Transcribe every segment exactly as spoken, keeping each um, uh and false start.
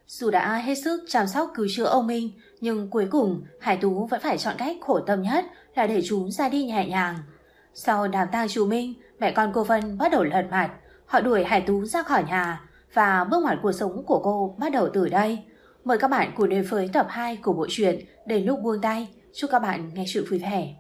Dù đã hết sức chăm sóc cứu chữa ông Minh, nhưng cuối cùng Hải Tú vẫn phải chọn cách khổ tâm nhất là để chú ra đi nhẹ nhàng. Sau đám tang chú Minh, mẹ con cô Vân bắt đầu lật mặt. Họ đuổi Hải Tú ra khỏi nhà và bước ngoặt cuộc sống của cô bắt đầu từ đây. Mời các bạn cùng đến với tập hai của bộ truyện Đến Lúc Buông Tay. Chúc các bạn nghe chuyện vui vẻ.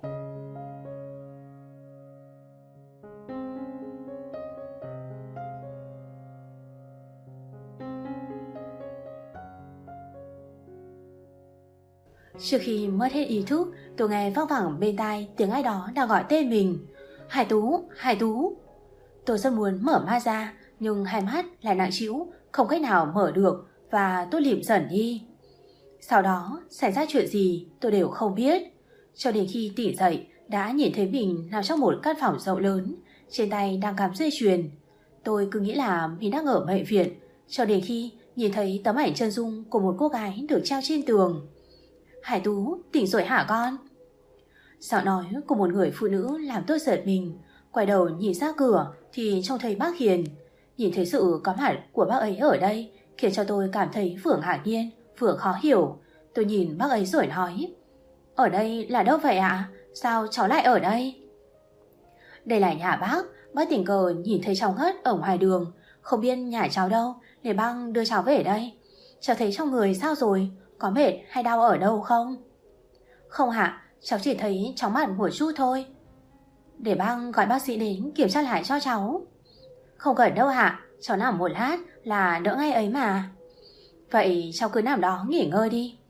Trước khi mất hết ý thức, tôi nghe vang vẳng bên tai tiếng ai đó đang gọi tên mình. Hải Tú, Hải Tú. Tôi rất muốn mở mắt ra, nhưng hai mắt lại nặng trĩu, không cách nào mở được và tôi lịm dần đi. Sau đó xảy ra chuyện gì tôi đều không biết. Cho đến khi tỉnh dậy, đã nhìn thấy mình nằm trong một căn phòng rộng lớn, trên tay đang cắm dây chuyền. Tôi cứ nghĩ là mình đang ở bệnh viện, cho đến khi nhìn thấy tấm ảnh chân dung của một cô gái được treo trên tường. Hải Tú, tỉnh rồi hả con? Giọng nói của một người phụ nữ làm tôi giật mình. Quay đầu nhìn ra cửa thì trông thấy bác Hiền. Nhìn thấy sự có mặt của bác ấy ở đây khiến cho tôi cảm thấy vừa ngạc nhiên vừa khó hiểu. Tôi nhìn bác ấy rồi nói: Ở đây là đâu vậy ạ? À? Sao cháu lại ở đây? Đây là nhà bác. Bác tình cờ nhìn thấy cháu ngất ở ngoài đường, không biết nhà cháu đâu để bác đưa cháu về đây. Cháu thấy trong người sao rồi? Có mệt hay đau ở đâu không? Không ạ, cháu chỉ thấy chóng mặt một chút thôi. Để bác gọi bác sĩ đến kiểm tra lại cho cháu. Không cần đâu ạ, cháu nằm một lát là đỡ ngay ấy mà. Vậy cháu cứ nằm đó nghỉ ngơi đi.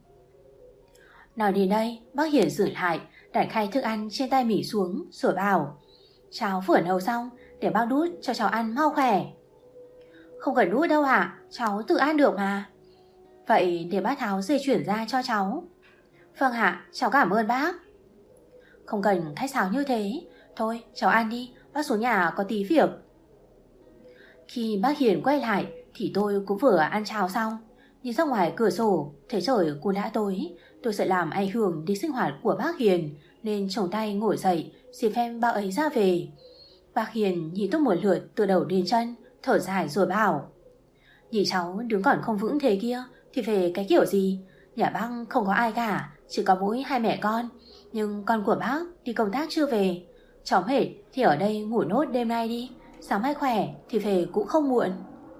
Nói đến đây, bác Hiền dừng lại, đặt khay thức ăn trên tay mình xuống rồi bảo: Cháu vừa nấu xong, để bác đút cho cháu ăn mau khỏe. Không cần đút đâu ạ, cháu tự ăn được mà. Vậy để bác tháo dây chuyền ra cho cháu. Vâng ạ, cháu cảm ơn bác. Không cần khách sáo như thế. Thôi cháu ăn đi, bác xuống nhà có tí việc. Khi bác Hiền quay lại thì tôi cũng vừa ăn cháo xong. Nhìn ra ngoài cửa sổ thấy trời cũng đã tối. Tôi sợ làm ảnh hưởng đến sinh hoạt của bác Hiền nên chồng tay ngồi dậy xin phép bác ấy ra về. Bác Hiền nhìn tôi một lượt từ đầu đến chân, thở dài rồi bảo: Nhìn cháu đứng còn không vững thế kia thì về cái kiểu gì? Nhà bác không có ai cả, chỉ có mỗi hai mẹ con. Nhưng con của bác đi công tác chưa về. Cháu mệt thì ở đây ngủ nốt đêm nay đi, sáng mai khỏe thì về cũng không muộn.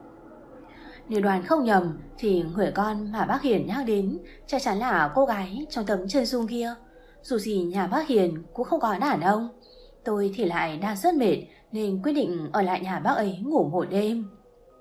Nếu đoán không nhầm thì người con mà bác Hiền nhắc đến chắc chắn là cô gái trong tấm chân dung kia. Dù gì nhà bác Hiền cũng không có đàn ông. Tôi thì lại đang rất mệt nên quyết định ở lại nhà bác ấy ngủ một đêm.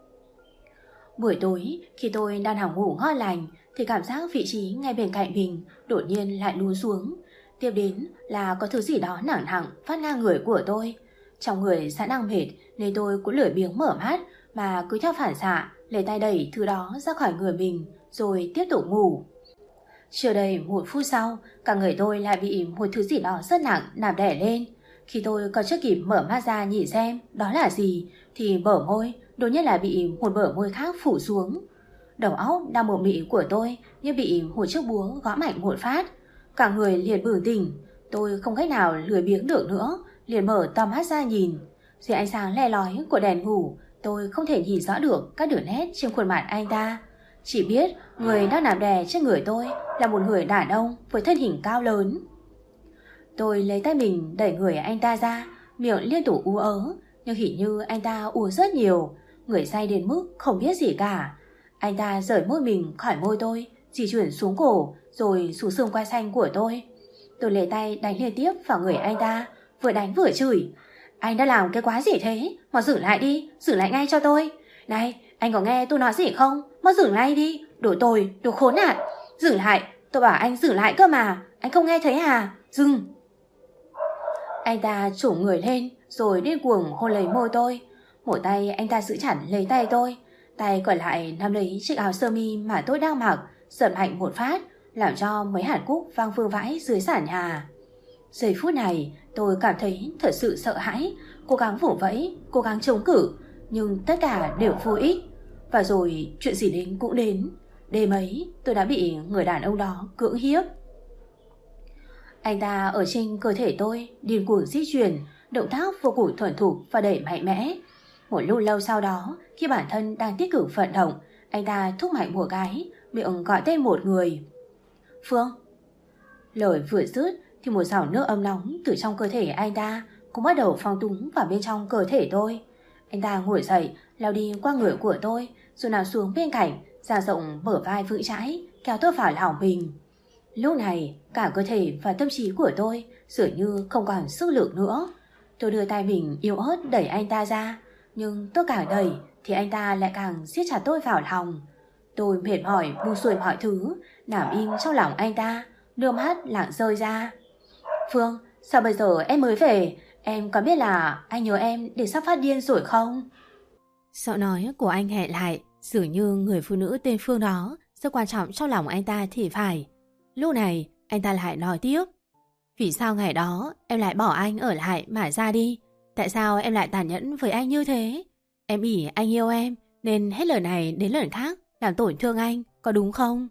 Buổi tối khi tôi đang nằm ngủ ngon lành thì cảm giác vị trí ngay bên cạnh mình đột nhiên lại lún xuống. Tiếp đến là có thứ gì đó nặng nặng phát ngang người của tôi. Trong người sẵn đang mệt nên tôi cũng lười biếng mở mắt mà cứ theo phản xạ lấy tay đẩy thứ đó ra khỏi người mình rồi tiếp tục ngủ. Chưa đầy một phút sau, cả người tôi lại bị một thứ gì đó rất nặng nằm đè lên. Khi tôi còn chưa kịp mở mắt ra nhìn xem đó là gì thì bờ môi đột nhiên là bị một bờ môi khác phủ xuống. Đầu óc đang mờ mị của tôi như bị một chiếc búa gõ mạnh một phát. Cả người liền bừng tỉnh. Tôi không cách nào lười biếng được nữa, liền mở tầm mắt ra nhìn. Dưới ánh sáng le lói của đèn ngủ, tôi không thể nhìn rõ được các đường nét trên khuôn mặt anh ta. Chỉ biết người đang nằm đè trên người tôi là một người đàn ông với thân hình cao lớn. Tôi lấy tay mình đẩy người anh ta ra, miệng liên tục ú ớ, nhưng hình như anh ta uống rất nhiều, người say đến mức không biết gì cả. Anh ta rời môi mình khỏi môi tôi, di chuyển xuống cổ rồi xuống xương quai xanh của tôi. Tôi lấy tay đánh liên tiếp vào người anh ta, vừa đánh vừa chửi: Anh đã làm cái quái gì thế? Mau dừng lại đi, dừng lại ngay cho tôi. Này, anh có nghe tôi nói gì không? Mau dừng lại đi, đồ tồi, đồ khốn nạn. Dừng lại, tôi bảo anh dừng lại cơ mà, anh không nghe thấy à? Dừng. Anh ta trổ người lên rồi điên cuồng hôn lấy môi tôi. Một tay anh ta giữ chặt lấy tay tôi, tay còn lại nắm lấy chiếc áo sơ mi mà tôi đang mặc, giật mạnh một phát, làm cho mấy hạt cúc văng vương vãi dưới sàn nhà. Giây phút này tôi cảm thấy thật sự sợ hãi, cố gắng vùng vẫy, cố gắng chống cự, nhưng tất cả đều vô ích. Và rồi chuyện gì đến cũng đến. Đêm ấy tôi đã bị người đàn ông đó cưỡng hiếp. Anh ta ở trên cơ thể tôi điên cuồng di chuyển, động tác vô cùng thuần thục và đầy mạnh mẽ. Một lúc lâu sau đó, khi bản thân đang tích cực vận động, Anh ta thúc mạnh một cái, miệng gọi tên một người. Phương. Lời vừa dứt thì một dòng nước ấm nóng từ trong cơ thể anh ta cũng bắt đầu phong túng vào bên trong cơ thể tôi. Anh ta ngồi dậy, lao đi qua người của tôi, rồi nằm xuống bên cạnh, dang rộng bờ vai vững chãi, kéo tôi vào lòng mình. Lúc này, cả cơ thể và tâm trí của tôi dường như không còn sức lực nữa. Tôi đưa tay mình yếu ớt đẩy anh ta ra, nhưng tôi càng đẩy thì anh ta lại càng siết chặt tôi vào lòng. Tôi mệt mỏi buông xuôi mọi thứ, nằm im trong lòng anh ta, nước mắt lặng rơi ra. Phương, sao bây giờ em mới về? Em có biết là anh nhớ em để sắp phát điên rồi không? Giọng nói của anh hẹ lại, dường như người phụ nữ tên Phương đó rất quan trọng trong lòng anh ta thì phải. Lúc này anh ta lại nói tiếp. Vì sao ngày đó em lại bỏ anh ở lại mà ra đi? Tại sao em lại tàn nhẫn với anh như thế? Em ỷ anh yêu em nên hết lần này đến lần khác làm tổn thương anh, có đúng không?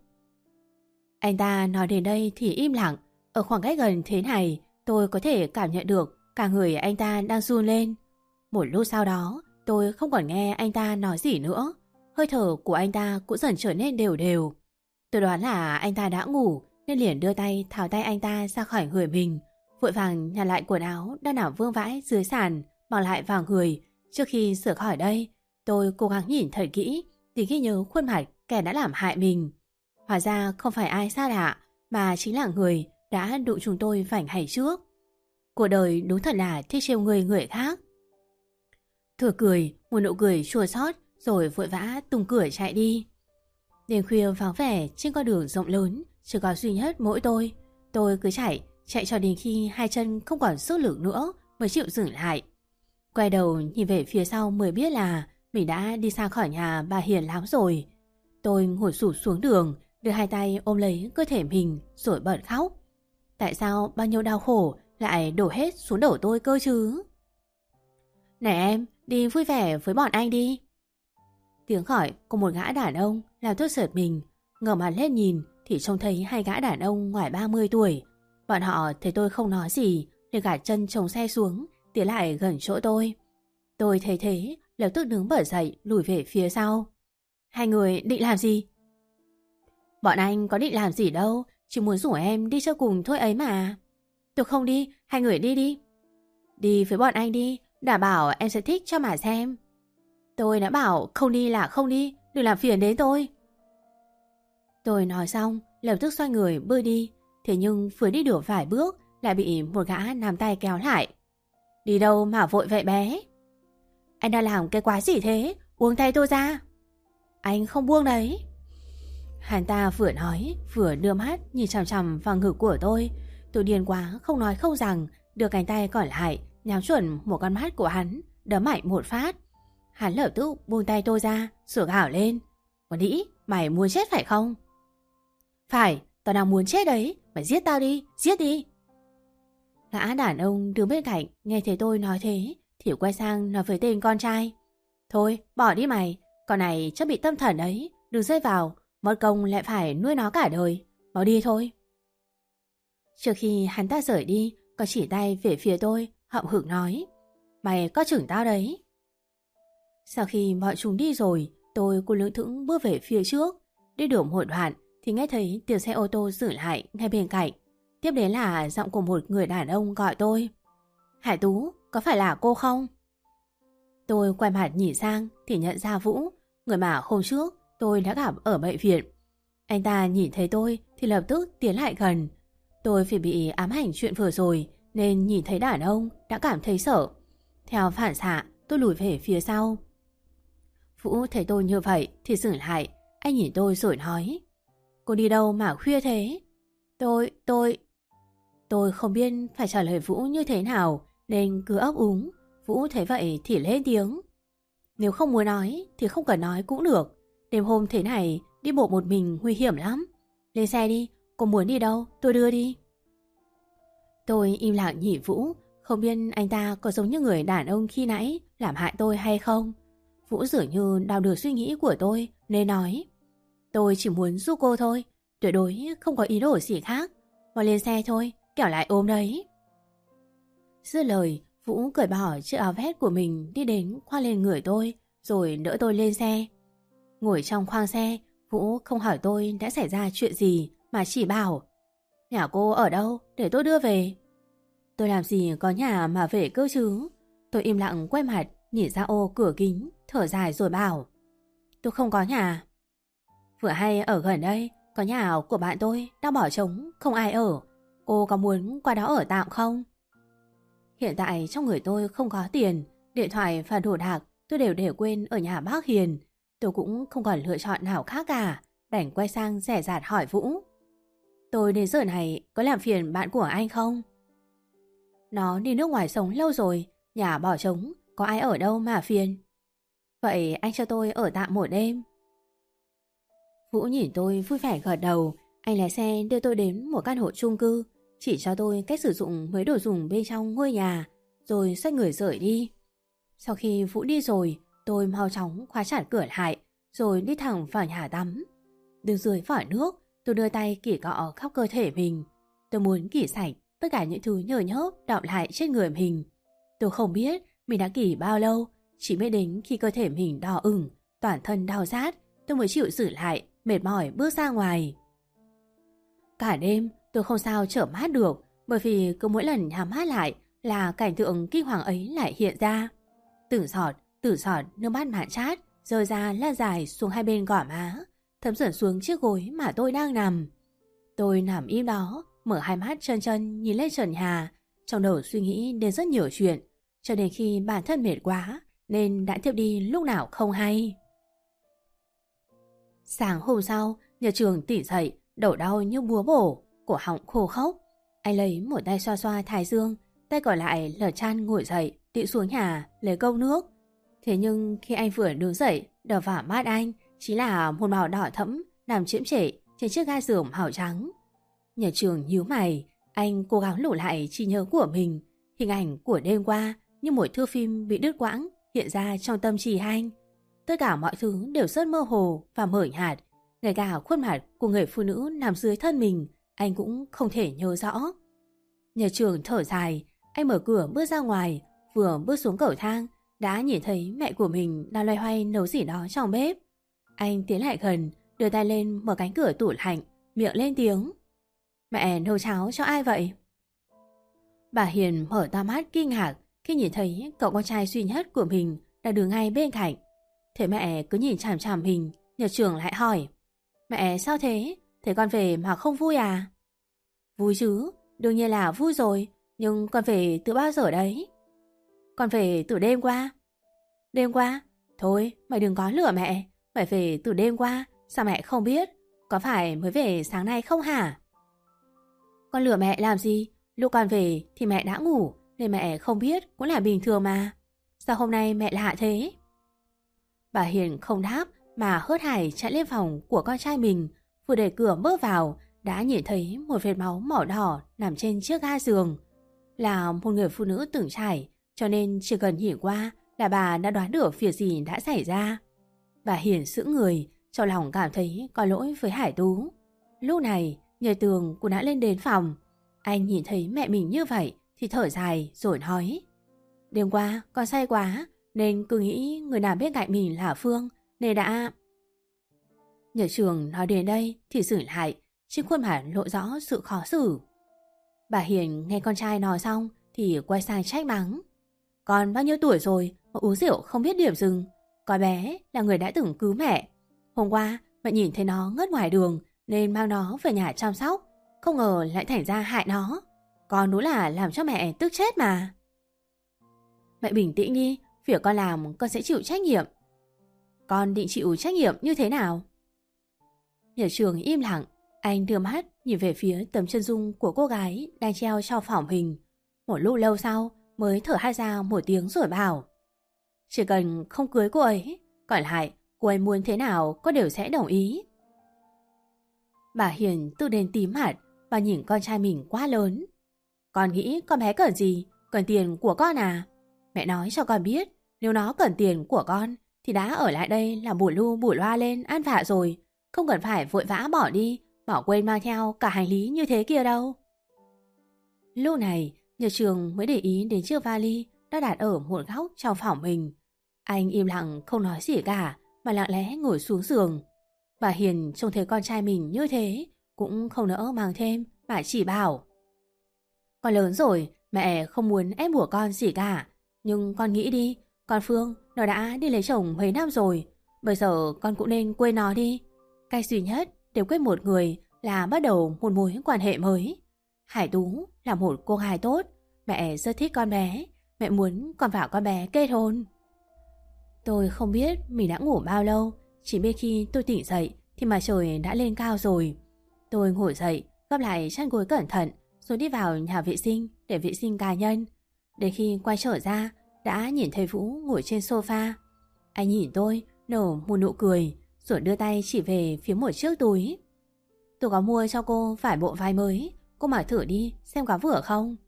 Anh ta nói đến đây thì im lặng. Ở khoảng cách gần thế này, tôi có thể cảm nhận được cả người anh ta đang run lên. Một lúc sau đó, tôi không còn nghe anh ta nói gì nữa. Hơi thở của anh ta cũng dần trở nên đều đều. Tôi đoán là anh ta đã ngủ nên liền đưa tay tháo tay anh ta ra khỏi người mình, vội vàng nhặt lại quần áo đang nằm vương vãi dưới sàn, mặc lại vào người. Trước khi sửa khỏi đây, tôi cố gắng nhìn thật kỹ để ghi nhớ khuôn mặt kẻ đã làm hại mình. Hóa ra không phải ai xa lạ, mà chính là người đã đụng chúng tôi vài ngày trước. Cuộc đời đúng thật là thích trêu người người khác. Thừa cười, một nụ cười chua xót rồi vội vã tung cửa chạy đi. Đêm khuya vắng vẻ trên con đường rộng lớn, chỉ có duy nhất mỗi tôi. Tôi cứ chạy, chạy cho đến khi hai chân không còn sức lực nữa mới chịu dừng lại. Quay đầu nhìn về phía sau mới biết là mình đã đi xa khỏi nhà bà Hiền lắm rồi. Tôi ngồi sụp xuống đường, đưa hai tay ôm lấy cơ thể mình rồi bật khóc. Tại sao bao nhiêu đau khổ lại đổ hết xuống đầu tôi cơ chứ? Này em, đi vui vẻ với bọn anh đi. Tiếng gọi của một gã đàn ông làm tôi giật mình. Ngẩng mặt lên nhìn thì trông thấy hai gã đàn ông ngoài ba mươi tuổi. Bọn họ thấy tôi không nói gì nên gạt chân chồng xe xuống, tiến lại gần chỗ tôi. Tôi thấy thế, lập tức đứng bật dậy lùi về phía sau. Hai người định làm gì? Bọn anh có định làm gì đâu, chỉ muốn rủ em đi chơi cùng thôi ấy mà. Tôi không đi, hai người đi đi. Đi với bọn anh đi, đảm bảo em sẽ thích cho mà xem. Tôi đã bảo không đi là không đi, đừng làm phiền đến tôi. Tôi nói xong, lập tức xoay người bước đi. Thế nhưng vừa đi được vài bước lại bị một gã nắm tay kéo lại. Đi đâu mà vội vậy bé? Anh đang làm cái quái gì thế? Buông tay tôi ra. Anh không buông đấy. Hắn ta vừa nói vừa đưa mắt nhìn chằm chằm vào ngực của tôi. Tôi điên quá không nói không rằng, đưa cánh tay còn lại nhắm chuẩn một con mắt của hắn, đấm mạnh một phát. Hắn lập tức buông tay tôi ra, sủa gào lên. Còn nghĩ mày muốn chết phải không? Phải, tao đang muốn chết đấy. Mày giết tao đi, giết đi. Gã đàn ông đứng bên cạnh nghe thấy tôi nói thế thì quay sang nói với tên con trai. Thôi, bỏ đi mày. Con này chắc bị tâm thần ấy. Đừng rơi vào, mất công lại phải nuôi nó cả đời. Bỏ đi thôi. Trước khi hắn ta rời đi, có chỉ tay về phía tôi, hậm hực nói. Mày có chừng tao đấy. Sau khi mọi chúng đi rồi, tôi cô lưỡng thững bước về phía trước. Đi được một đoạn thì nghe thấy tiếng xe ô tô dừng lại ngay bên cạnh. Tiếp đến là giọng của một người đàn ông gọi tôi. Hải Tú, có phải là cô không? Tôi quay mặt nhìn sang thì nhận ra Vũ, người mà hôm trước tôi đã gặp ở bệnh viện. Anh ta nhìn thấy tôi thì lập tức tiến lại gần. Tôi phải bị ám ảnh chuyện vừa rồi nên nhìn thấy đàn ông đã cảm thấy sợ. Theo phản xạ tôi lùi về phía sau. Vũ thấy tôi như vậy thì dừng lại. Anh nhìn tôi rồi nói. Cô đi đâu mà khuya thế? Tôi, tôi... Tôi không biết phải trả lời Vũ như thế nào nên cứ ấp úng. Vũ thấy vậy thì lên tiếng. Nếu không muốn nói thì không cần nói cũng được. Đêm hôm thế này đi bộ một mình nguy hiểm lắm. Lên xe đi, cô muốn đi đâu tôi đưa đi. Tôi im lặng nhìn Vũ, không biết anh ta có giống như người đàn ông khi nãy làm hại tôi hay không. Vũ dường như đào được suy nghĩ của tôi nên nói. Tôi chỉ muốn giúp cô thôi, tuyệt đối không có ý đồ gì khác. Mau lên xe thôi, kẻo lại ôm đấy. Dứt lời, Vũ cởi bỏ chiếc áo vest của mình đi đến khoác lên người tôi rồi đỡ tôi lên xe. Ngồi trong khoang xe, Vũ không hỏi tôi đã xảy ra chuyện gì mà chỉ bảo: nhà cô ở đâu để tôi đưa về. Tôi làm gì có nhà mà về cơ chứ. Tôi im lặng quay mặt nhìn ra ô cửa kính, thở dài rồi bảo: tôi không có nhà. Vừa hay ở gần đây có nhà của bạn tôi đang bỏ trống không ai ở. Cô có muốn qua đó ở tạm không? Hiện tại trong người tôi không có tiền, điện thoại và đồ đạc tôi đều để quên ở nhà bác Hiền. Tôi cũng không còn lựa chọn nào khác cả, đành quay sang dè dặt hỏi Vũ: tôi đến giờ này có làm phiền bạn của anh không? Nó đi nước ngoài sống lâu rồi, nhà bỏ trống, có ai ở đâu mà phiền. Vậy anh cho tôi ở tạm một đêm. Vũ nhìn tôi vui vẻ gật đầu. Anh lái xe đưa tôi đến một căn hộ chung cư, chỉ cho tôi cách sử dụng mấy đồ dùng bên trong ngôi nhà, rồi xoay người rời đi. Sau khi Vũ đi rồi, tôi mau chóng khóa chặt cửa lại, rồi đi thẳng vào nhà tắm. Đứng dưới vỏ nước, tôi đưa tay kỉ cọ khắp cơ thể mình. Tôi muốn kỉ sạch tất cả những thứ nhờ nhớp đọng lại trên người mình. Tôi không biết mình đã kỉ bao lâu, chỉ biết đến khi cơ thể mình đỏ ửng, toàn thân đau rát, tôi mới chịu giữ lại, mệt mỏi bước ra ngoài. Cả đêm tôi không sao chợp mắt được, bởi vì cứ mỗi lần nhắm mắt lại là cảnh tượng kinh hoàng ấy lại hiện ra. Từng giọt, từng giọt nước mắt mặn chát rơi ra lan dài xuống hai bên gò má, thấm dần xuống chiếc gối mà tôi đang nằm. Tôi nằm im đó, mở hai mắt trân trân nhìn lên trần nhà, trong đầu suy nghĩ đến rất nhiều chuyện, cho đến khi bản thân mệt quá nên đã thiếp đi lúc nào không hay. Sáng hôm sau, nhà trường tỉnh dậy, đầu đau như búa bổ, cổ họng khô khốc. Anh lấy một tay xoa xoa thái dương, tay còn lại lật chăn ngồi dậy, đi xuống nhà lấy cốc nước. Thế nhưng khi anh vừa đứng dậy, đập vào mắt anh chính là một màu đỏ thẫm nằm chiếm trệ trên chiếc ga giường màu trắng. Nhà trường nhíu mày, anh cố gắng lủ lại trí nhớ của mình. Hình ảnh của đêm qua như một thước phim bị đứt quãng hiện ra trong tâm trí anh. Tất cả mọi thứ đều rất mơ hồ và mờ nhạt, ngay cả khuôn mặt của người phụ nữ nằm dưới thân mình anh cũng không thể nhớ rõ. Nhà trường thở dài, anh mở cửa bước ra ngoài, vừa bước xuống cầu thang đã nhìn thấy mẹ của mình đang loay hoay nấu gì đó trong bếp. Anh tiến lại gần, đưa tay lên mở cánh cửa tủ lạnh, miệng lên tiếng: mẹ nấu cháo cho ai vậy? Bà Hiền mở to mắt kinh ngạc khi nhìn thấy cậu con trai duy nhất của mình đang đứng ngay bên cạnh. Thế mẹ cứ nhìn chằm chằm mình, nhà trường lại hỏi: mẹ sao thế? Thế con về mà không vui à? Vui chứ, đương nhiên là vui rồi, nhưng con về từ bao giờ đấy? Con về từ đêm qua. Đêm qua? Thôi, mày đừng có lừa mẹ, mày về từ đêm qua, sao mẹ không biết? Có phải mới về sáng nay không hả? Con lừa mẹ làm gì? Lúc con về thì mẹ đã ngủ, nên mẹ không biết cũng là bình thường mà. Sao hôm nay mẹ lạ thế? Bà Hiền không đáp mà hớt hải chạy lên phòng của con trai mình, vừa đẩy cửa bước vào đã nhìn thấy một vệt máu màu đỏ nằm trên chiếc ga giường. Là một người phụ nữ từng trải, cho nên chỉ cần nhìn qua là bà đã đoán được việc gì đã xảy ra. Bà Hiền sững người, trong lòng cảm thấy có lỗi với Hải Tú. Lúc này Nhờ Tường cũng đã lên đến phòng. Anh nhìn thấy mẹ mình như vậy thì thở dài rồi nói: đêm qua con say quá nên cứ nghĩ người nào bên cạnh mình là Phương nên đã... Nhờ Trường nói đến đây thì dừng lại, trên khuôn mặt lộ rõ sự khó xử. Bà Hiền nghe con trai nói xong thì quay sang trách mắng: con bao nhiêu tuổi rồi mà uống rượu không biết điểm dừng? Con bé là người đã từng cứu mẹ. Hôm qua mẹ nhìn thấy nó ngất ngoài đường nên mang nó về nhà chăm sóc, không ngờ lại thành ra hại nó. Con đúng là làm cho mẹ tức chết mà. Mẹ bình tĩnh đi, việc con làm con sẽ chịu trách nhiệm. Con định chịu trách nhiệm như thế nào? Nhờ Trường im lặng, anh đưa mắt nhìn về phía tấm chân dung của cô gái đang treo trong phòng hình. Một lúc lâu sau mới thở hai ra một tiếng rồi bảo: chỉ cần không cưới cô ấy, còn lại cô ấy muốn thế nào con đều sẽ đồng ý. Bà Hiền tự đến tím mặt và nhìn con trai mình quá lớn. Con nghĩ con bé cần gì? Cần tiền của con à? Mẹ nói cho con biết, nếu nó cần tiền của con thì đã ở lại đây làm bù lu bù loa lên ăn vạ rồi, không cần phải vội vã bỏ đi, bỏ quên mang theo cả hành lý như thế kia đâu. Lúc này Nhờ Trường mới để ý đến chiếc vali đã đặt ở một góc trong phòng mình. Anh im lặng không nói gì cả mà lặng lẽ ngồi xuống giường. Bà Hiền trông thấy con trai mình như thế cũng không nỡ mang thêm, mà chỉ bảo: Con lớn rồi, mẹ không muốn ép buộc con gì cả. Nhưng con nghĩ đi, con Phương nó đã đi lấy chồng mấy năm rồi, bây giờ con cũng nên quên nó đi. Cách duy nhất để quên một người là bắt đầu một mối quan hệ mới. Hải Tú là một cô gái tốt, mẹ rất thích con bé, mẹ muốn con và con bé kết hôn. Tôi không biết mình đã ngủ bao lâu, chỉ biết khi tôi tỉnh dậy thì mặt trời đã lên cao rồi. Tôi ngồi dậy, gấp lại chăn gối cẩn thận, rồi đi vào nhà vệ sinh để vệ sinh cá nhân. Đến khi quay trở ra, đã nhìn thấy Vũ ngồi trên sofa. Anh nhìn tôi, nở một nụ cười, rồi đưa tay chỉ về phía một chiếc túi. Tôi có mua cho cô vài bộ váy mới, cô mặc thử đi xem có vừa không.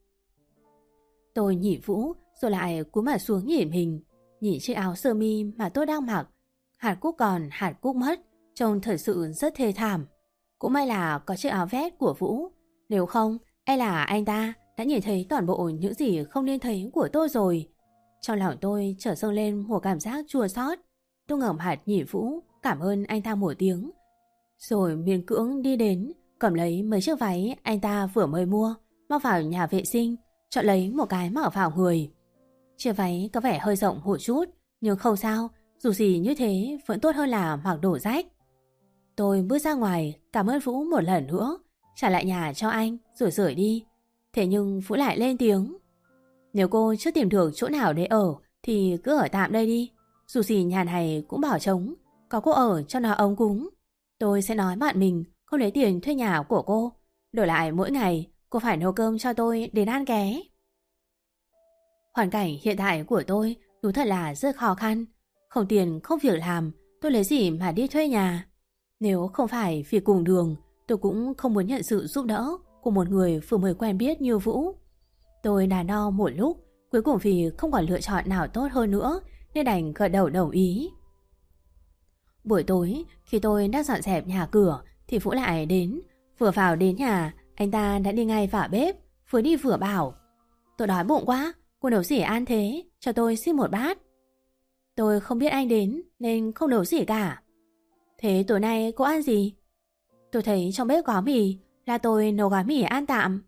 Tôi nhìn Vũ, rồi lại cúi mặt xuống nhìn mình, nhìn chiếc áo sơ mi mà tôi đang mặc. Hạt cúc còn, hạt cúc mất, trông thật sự rất thê thảm. Cũng may là có chiếc áo vest của Vũ, nếu không, e là anh ta đã nhìn thấy toàn bộ những gì không nên thấy của tôi rồi. Trong lòng tôi chợt dâng lên một cảm giác chua xót. Tôi ngẩng mặt nhìn Vũ, cảm ơn anh ta một tiếng, rồi miễn cưỡng đi đến, cầm lấy mấy chiếc váy anh ta vừa mới mua, mang vào nhà vệ sinh, chọn lấy một cái mặc vào người. Chiếc váy có vẻ hơi rộng một chút, nhưng không sao, dù gì như thế vẫn tốt hơn là mặc đồ rách. Tôi bước ra ngoài, cảm ơn Vũ một lần nữa, trả lại nhà cho anh rồi rời đi. Thế nhưng Vũ lại lên tiếng: Nếu cô chưa tìm được chỗ nào để ở thì cứ ở tạm đây đi. Dù gì nhà này cũng bỏ trống, có cô ở cho nó ấm cúng. Tôi sẽ nói bạn mình không lấy tiền thuê nhà của cô, đổi lại mỗi ngày cô phải nấu cơm cho tôi đến ăn ké. Hoàn cảnh hiện tại của tôi đúng thật là rất khó khăn. Không tiền không việc làm, tôi lấy gì mà đi thuê nhà. Nếu không phải vì cùng đường, tôi cũng không muốn nhận sự giúp đỡ của một người vừa mới quen biết như Vũ. Tôi đắn đo một lúc, cuối cùng vì không còn lựa chọn nào tốt hơn nữa nên đành gật đầu đồng ý. Buổi tối, khi tôi đang dọn dẹp nhà cửa thì Vũ lại đến. Vừa vào đến nhà, anh ta đã đi ngay vào bếp, vừa đi vừa bảo: Tôi đói bụng quá, cô nấu gì ăn thế, cho tôi xin một bát. Tôi không biết anh đến nên không nấu gì cả. Thế tối nay cô ăn gì? Tôi thấy trong bếp có mì, là tôi nấu gói mì ăn tạm.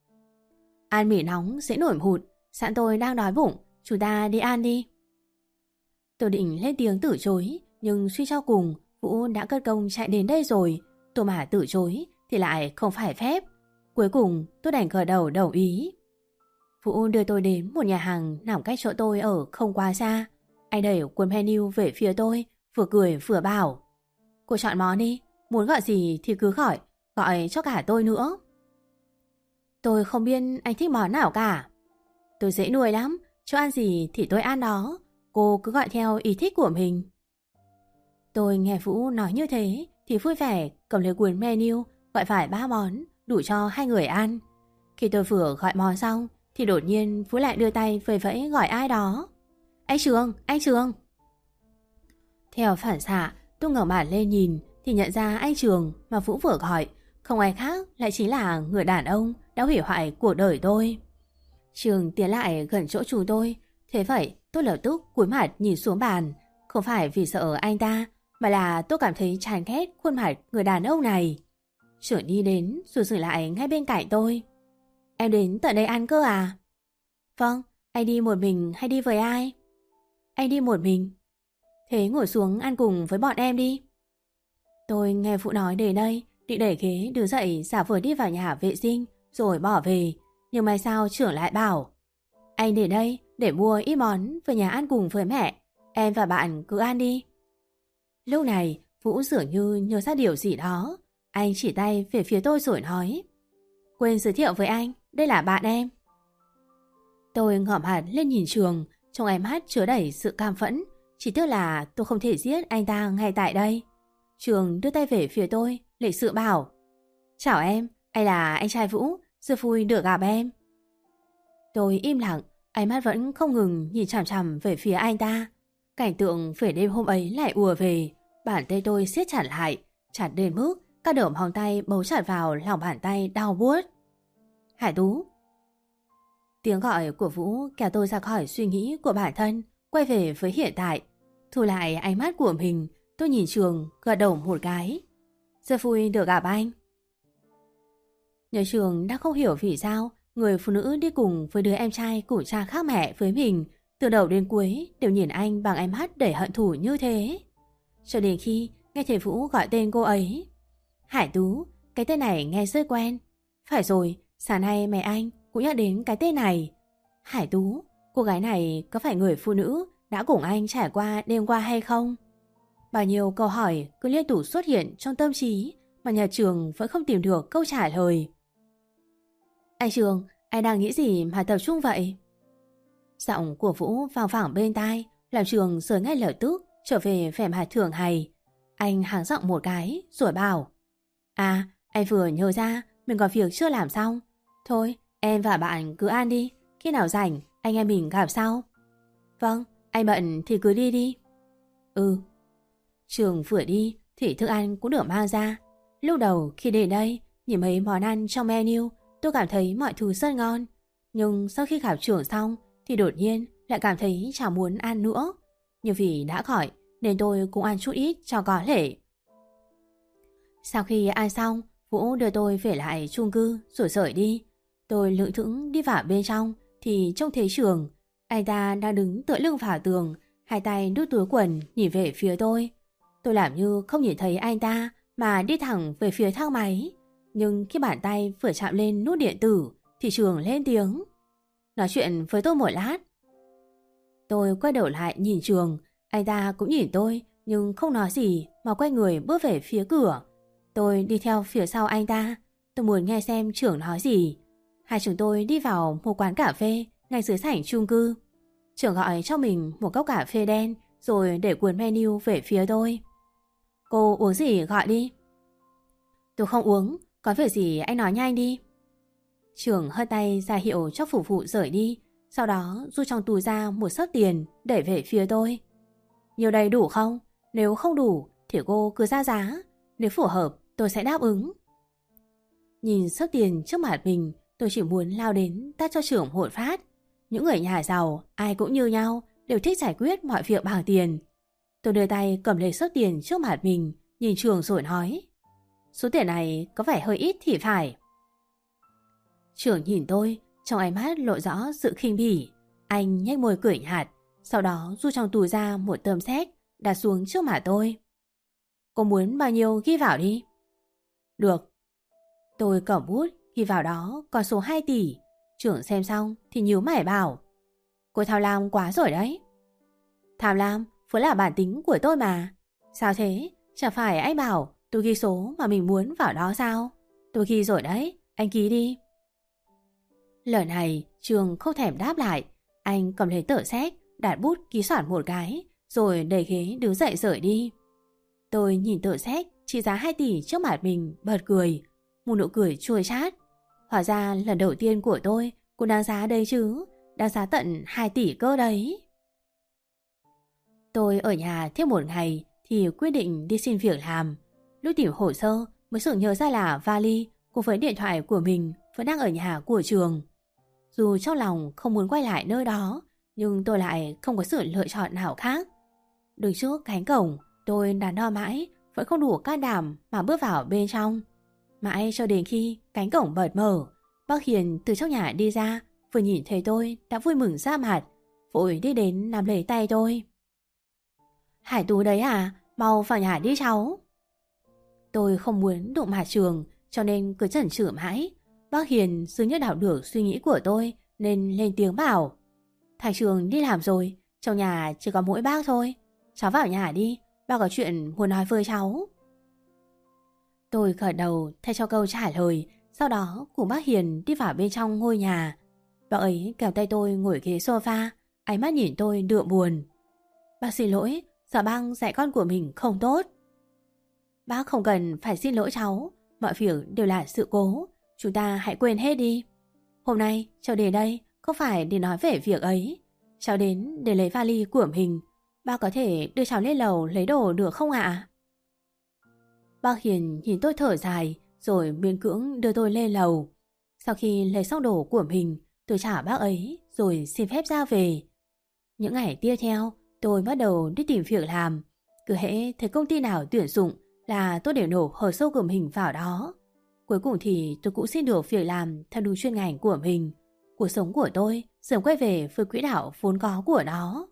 Ăn mì nóng dễ nổi mụn, sẵn tôi đang đói bụng, chúng ta đi ăn đi. Tôi định lên tiếng từ chối, nhưng suy cho cùng Vũ đã cất công chạy đến đây rồi, tôi mà từ chối thì lại không phải phép. Cuối cùng tôi đành gật đầu đồng ý. Vũ đưa tôi đến một nhà hàng nằm cách chỗ tôi ở không quá xa. Anh đẩy cuốn menu về phía tôi, vừa cười vừa bảo: Cô chọn món đi, muốn gọi gì thì cứ gọi, gọi cho cả tôi nữa. Tôi không biết anh thích món nào cả. Tôi dễ nuôi lắm, cho ăn gì thì tôi ăn đó, cô cứ gọi theo ý thích của mình. Tôi nghe Vũ nói như thế thì vui vẻ cầm lấy cuốn menu, gọi phải ba món, đủ cho hai người ăn. Khi tôi vừa gọi món xong thì đột nhiên Vũ lại đưa tay vẫy vẫy gọi ai đó: Anh Trường, anh Trường. Theo phản xạ, tôi ngẩng mặt lên nhìn thì nhận ra anh Trường mà Vũ vừa gọi không ai khác lại chính là người đàn ông đã hủy hoại cuộc đời tôi. Trường tiến lại gần chỗ chúng tôi, thế vậy tôi lập tức cúi mặt nhìn xuống bàn. Không phải vì sợ anh ta, mà là tôi cảm thấy chán ghét khuôn mặt người đàn ông này. Trường đi đến rồi dừng lại ngay bên cạnh tôi: Em đến tận đây ăn cơ à? Vâng, anh đi một mình hay đi với ai? Anh đi một mình. Thế ngồi xuống ăn cùng với bọn em đi. Tôi nghe Vũ nói đến đây, định đẩy ghế đứng dậy giả vờ đi vào nhà vệ sinh rồi bỏ về. Nhưng may sao trưởng lại bảo: Anh để đây để mua ít món về nhà ăn cùng với mẹ, em và bạn cứ ăn đi. Lúc này Vũ dường như nhớ ra điều gì đó. Anh chỉ tay về phía tôi rồi nói: Quên giới thiệu với anh, đây là bạn em. Tôi ngẩng mặt lên nhìn Trường, trong ánh mắt chứa đầy sự cam phẫn. Chỉ tiếc là tôi không thể giết anh ta ngay tại đây. Trường đưa tay về phía tôi, lịch sự bảo: Chào em, anh là anh trai Vũ, rất vui được gặp em. Tôi im lặng, ánh mắt vẫn không ngừng nhìn chằm chằm về phía anh ta. Cảnh tượng về đêm hôm ấy lại ùa về, bàn tay tôi siết chặt lại, chặt đến mức các đởm hồng tay bấu chặt vào lòng bàn tay đau buốt. Hải Tú. Tiếng gọi của Vũ kéo tôi ra khỏi suy nghĩ của bản thân, quay về với hiện tại. Thu lại ánh mắt của mình, Tôi nhìn Trường gật đầu một cái. Rất vui được gặp anh. Nhớ Trường đã không hiểu vì sao người phụ nữ đi cùng với đứa em trai của cha khác mẹ với mình từ đầu đến cuối đều nhìn anh bằng ánh mắt đầy hận thù như thế. Cho đến khi nghe thầy Vũ gọi tên cô ấy. Hải Tú, cái tên này nghe rất quen. Phải rồi, sáng nay mẹ anh cũng nhắc đến cái tên này. Hải Tú, cô gái này có phải người phụ nữ đã cùng anh trải qua đêm qua hay không? Bao nhiêu câu hỏi cứ liên tục xuất hiện trong tâm trí mà nhà Trường vẫn không tìm được câu trả lời. Anh Trường, anh đang nghĩ gì mà tập trung vậy? Giọng của Vũ vang vẳng bên tai, làm Trường rồi ngay lập tức trở về vẻ mặt thường ngày. Anh hắng giọng một cái rồi bảo: À, anh vừa nhớ ra mình còn việc chưa làm xong. Thôi, em và bạn cứ ăn đi, khi nào rảnh anh em mình gặp sau. Vâng, anh bận thì cứ đi đi. Ừ. Trường vừa đi thì thức ăn cũng được mang ra. Lúc đầu khi đến đây nhìn mấy món ăn trong menu, tôi cảm thấy mọi thứ rất ngon. Nhưng sau khi gặp Trường xong thì đột nhiên lại cảm thấy chẳng muốn ăn nữa. Nhưng vì đã gọi nên tôi cũng ăn chút ít cho có thể. Sau khi ăn xong, Vũ đưa tôi về lại chung cư rồi rời đi. Tôi lững thững đi vào bên trong thì trông thấy Trường. Anh ta đang đứng tựa lưng vào tường, hai tay đút túi quần nhìn về phía tôi. Tôi làm như không nhìn thấy anh ta mà đi thẳng về phía thang máy. Nhưng khi bàn tay vừa chạm lên nút điện tử thì Trường lên tiếng: Nói chuyện với tôi một lát. Tôi quay đầu lại nhìn Trường. Anh ta cũng nhìn tôi nhưng không nói gì mà quay người bước về phía cửa. Tôi đi theo phía sau anh ta. Tôi muốn nghe xem Trường nói gì. Hai chúng tôi đi vào một quán cà phê ngay dưới sảnh chung cư. Trường gọi cho mình một cốc cà phê đen rồi để cuốn menu về phía tôi. Cô uống gì gọi đi. Tôi không uống, có việc gì anh nói nhanh đi. Trường hất tay ra hiệu cho phục vụ rời đi. Sau đó rút trong túi ra một xấp tiền đẩy về phía tôi. Nhiều đầy đủ không? Nếu không đủ thì cô cứ ra giá. Nếu phù hợp tôi sẽ đáp ứng. Nhìn xấp tiền trước mặt mình, tôi chỉ muốn lao đến tát cho Trường một phát. Những người nhà giàu ai cũng như nhau, đều thích giải quyết mọi việc bằng tiền. Tôi đưa tay cầm lấy xấp tiền trước mặt mình, nhìn Trường rồi nói: Số tiền này có vẻ hơi ít thì phải. Trường nhìn tôi, trong ánh mắt lộ rõ sự khinh bỉ. Anh nhếch môi cười nhạt, sau đó rút trong túi ra một tấm séc đặt xuống trước mặt tôi. Cô muốn bao nhiêu ghi vào đi. Được. Tôi cầm bút ghi vào đó con số hai tỷ. Trưởng xem xong thì nhíu mày bảo: Cô tham lam quá rồi đấy. Tham lam vốn là bản tính của tôi mà. Sao thế? Chẳng phải anh bảo tôi ghi số mà mình muốn vào đó sao? Tôi ghi rồi đấy, anh ký đi. Lời này Trường không thèm đáp lại. Anh cầm lấy tờ séc, đặt bút ký soạn một cái, rồi đẩy ghế đứng dậy rời đi. Tôi nhìn tờ séc trị giá hai tỷ trước mặt mình, bật cười. Một nụ cười chua chát. Hóa ra lần đầu tiên của tôi cũng đáng giá đây chứ. Đáng giá tận hai tỷ cơ đấy. Tôi ở nhà thêm một ngày thì quyết định đi xin việc làm. Lúc tìm hồ sơ mới sực nhớ ra là vali cùng với điện thoại của mình vẫn đang ở nhà của Trường. Dù trong lòng không muốn quay lại nơi đó, nhưng tôi lại không có sự lựa chọn nào khác. Đứng trước cánh cổng, tôi đắn đo mãi vẫn không đủ can đảm mà bước vào bên trong. Mãi cho đến khi cánh cổng bật mở, bác Hiền từ trong nhà đi ra, vừa nhìn thấy tôi đã vui mừng ra mặt, vội đi đến nắm lấy tay tôi. Hải Tú đấy à, mau vào nhà đi cháu. Tôi không muốn đụng mặt Trường cho nên cứ chần chừ mãi. Bác Hiền dường như đảo được suy nghĩ của tôi nên lên tiếng bảo: Thằng Trường đi làm rồi, trong nhà chỉ có mỗi bác thôi. Cháu vào nhà đi, bác có chuyện muốn nói với cháu. Tôi gật đầu thay cho câu trả lời, sau đó cùng bác Hiền đi vào bên trong ngôi nhà. Bác ấy kéo tay tôi ngồi ghế sofa, ánh mắt nhìn tôi đượm buồn. Bác xin lỗi, sợ bác dạy con của mình không tốt. Bác không cần phải xin lỗi cháu, mọi việc đều là sự cố, chúng ta hãy quên hết đi. Hôm nay cháu đến đây không phải để nói về việc ấy, cháu đến để lấy vali của mình. Bác có thể đưa cháu lên lầu lấy đồ được không ạ? Bác Hiền nhìn tôi thở dài rồi miễn cưỡng đưa tôi lên lầu. Sau khi lấy xong đồ của mình, tôi trả bác ấy rồi xin phép ra về. Những ngày tiếp theo, tôi bắt đầu đi tìm việc làm. Cứ hễ thấy công ty nào tuyển dụng là tôi đều nộp hồ sơ của mình vào đó. Cuối cùng thì tôi cũng xin được việc làm theo đúng chuyên ngành của mình. Cuộc sống của tôi sớm quay về với quỹ đạo vốn có của nó.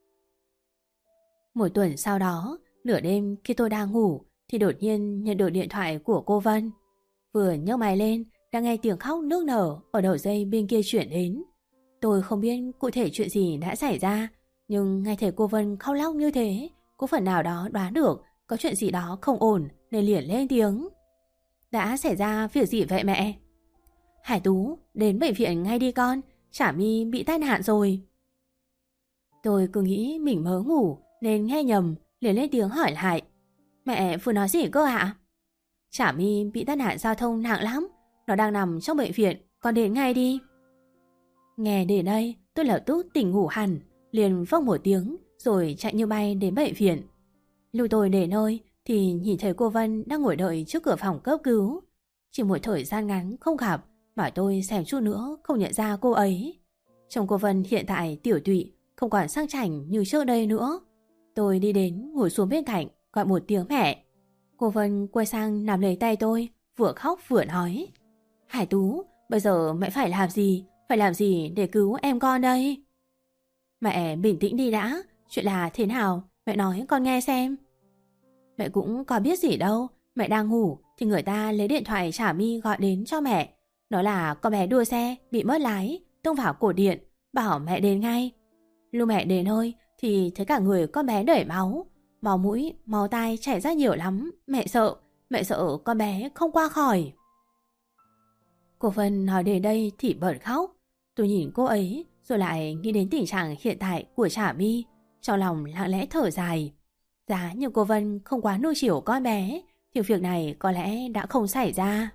Một tuần sau đó, nửa đêm khi tôi đang ngủ thì đột nhiên nhận được điện thoại của cô Vân. Vừa nhấc máy lên, đang nghe tiếng khóc nức nở ở đầu dây bên kia chuyển đến. Tôi không biết cụ thể chuyện gì đã xảy ra, nhưng nghe thấy cô Vân khóc lóc như thế, cũng phần nào đó đoán được có chuyện gì đó không ổn nên liền lên tiếng. Đã xảy ra việc gì vậy mẹ? Hải Tú, đến bệnh viện ngay đi con, Chả Mi bị tai nạn rồi. Tôi cứ nghĩ mình mơ ngủ nên nghe nhầm, liền lên tiếng hỏi lại. Mẹ vừa nói gì cơ ạ? Chả Mi bị tai nạn giao thông nặng lắm, nó đang nằm trong bệnh viện, con đến ngay đi. Nghe đến đây, tôi lập tức tỉnh ngủ hẳn, liền vâng một tiếng rồi chạy như bay đến bệnh viện. Lúc tôi đến nơi thì nhìn thấy cô Vân đang ngồi đợi trước cửa phòng cấp cứu. Chỉ một thời gian ngắn không gặp mà tôi xem chút nữa không nhận ra cô ấy. Trông cô Vân hiện tại tiểu tụy, không còn sang chảnh như trước đây nữa. Tôi đi đến ngồi xuống bên cạnh gọi một tiếng mẹ. Cô Vân quay sang nắm lấy tay tôi, vừa khóc vừa nói. Hải Tú, bây giờ mẹ phải làm gì? Phải làm gì để cứu em con đây? Mẹ bình tĩnh đi đã, chuyện là thế nào? Mẹ nói con nghe xem. Mẹ cũng có biết gì đâu, mẹ đang ngủ thì người ta lấy điện thoại Chả Mi gọi đến cho mẹ. Nói là con bé đua xe bị mất lái, tông vào cổ điện, bảo mẹ đến ngay. Lúc mẹ đến nơi thì thấy cả người con bé đẩy máu, máu mũi, máu tai chảy ra nhiều lắm. Mẹ sợ, mẹ sợ con bé không qua khỏi. Cô Vân nói đến đây thì bật khóc. Tôi nhìn cô ấy rồi lại nghĩ đến tình trạng hiện tại của Chả Mi, trong lòng lặng lẽ thở dài. Giá như cô Vân không quá nuôi chiều con bé thì việc này có lẽ đã không xảy ra.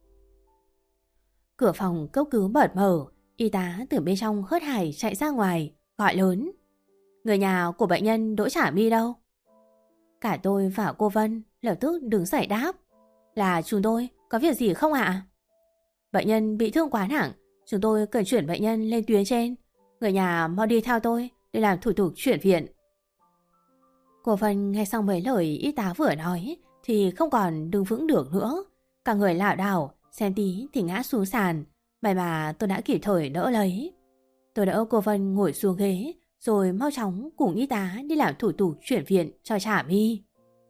Cửa phòng cấp cứu bật mở, y tá từ bên trong hớt hải chạy ra ngoài, gọi lớn. Người nhà của bệnh nhân Đỗ Chả Mi đâu? Cả tôi và cô Vân lập tức đứng dậy đáp. Là chúng tôi, có việc gì không ạ? Bệnh nhân bị thương quá nặng, chúng tôi cần chuyển bệnh nhân lên tuyến trên. Người nhà mau đi theo tôi để làm thủ tục chuyển viện. Cô Vân nghe xong mấy lời y tá vừa nói thì không còn đứng vững được nữa. Cả người lảo đảo, xem tí thì ngã xuống sàn. May mà tôi đã kịp thời đỡ lấy. Tôi đỡ cô Vân ngồi xuống ghế rồi mau chóng cùng y tá đi làm thủ tục chuyển viện cho Chả Mi.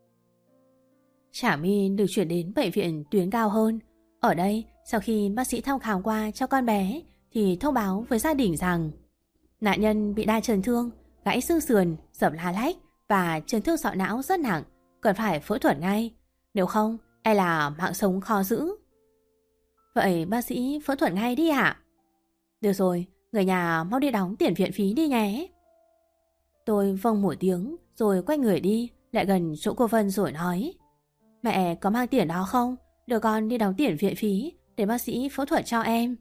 Chả Mi được chuyển đến bệnh viện tuyến cao hơn. Ở đây, sau khi bác sĩ thăm khám qua cho con bé thì thông báo với gia đình rằng nạn nhân bị đa chấn thương, gãy xương sườn, dập lá lách và chấn thương sọ não rất nặng, cần phải phẫu thuật ngay. Nếu không, e là mạng sống khó giữ. Vậy bác sĩ phẫu thuật ngay đi ạ? Được rồi, người nhà mau đi đóng tiền viện phí đi nhé. Tôi vâng một tiếng rồi quay người đi, lại gần chỗ cô Vân rồi nói. Mẹ có mang tiền đó không? Đưa con đi đóng tiền viện phí để bác sĩ phẫu thuật cho em.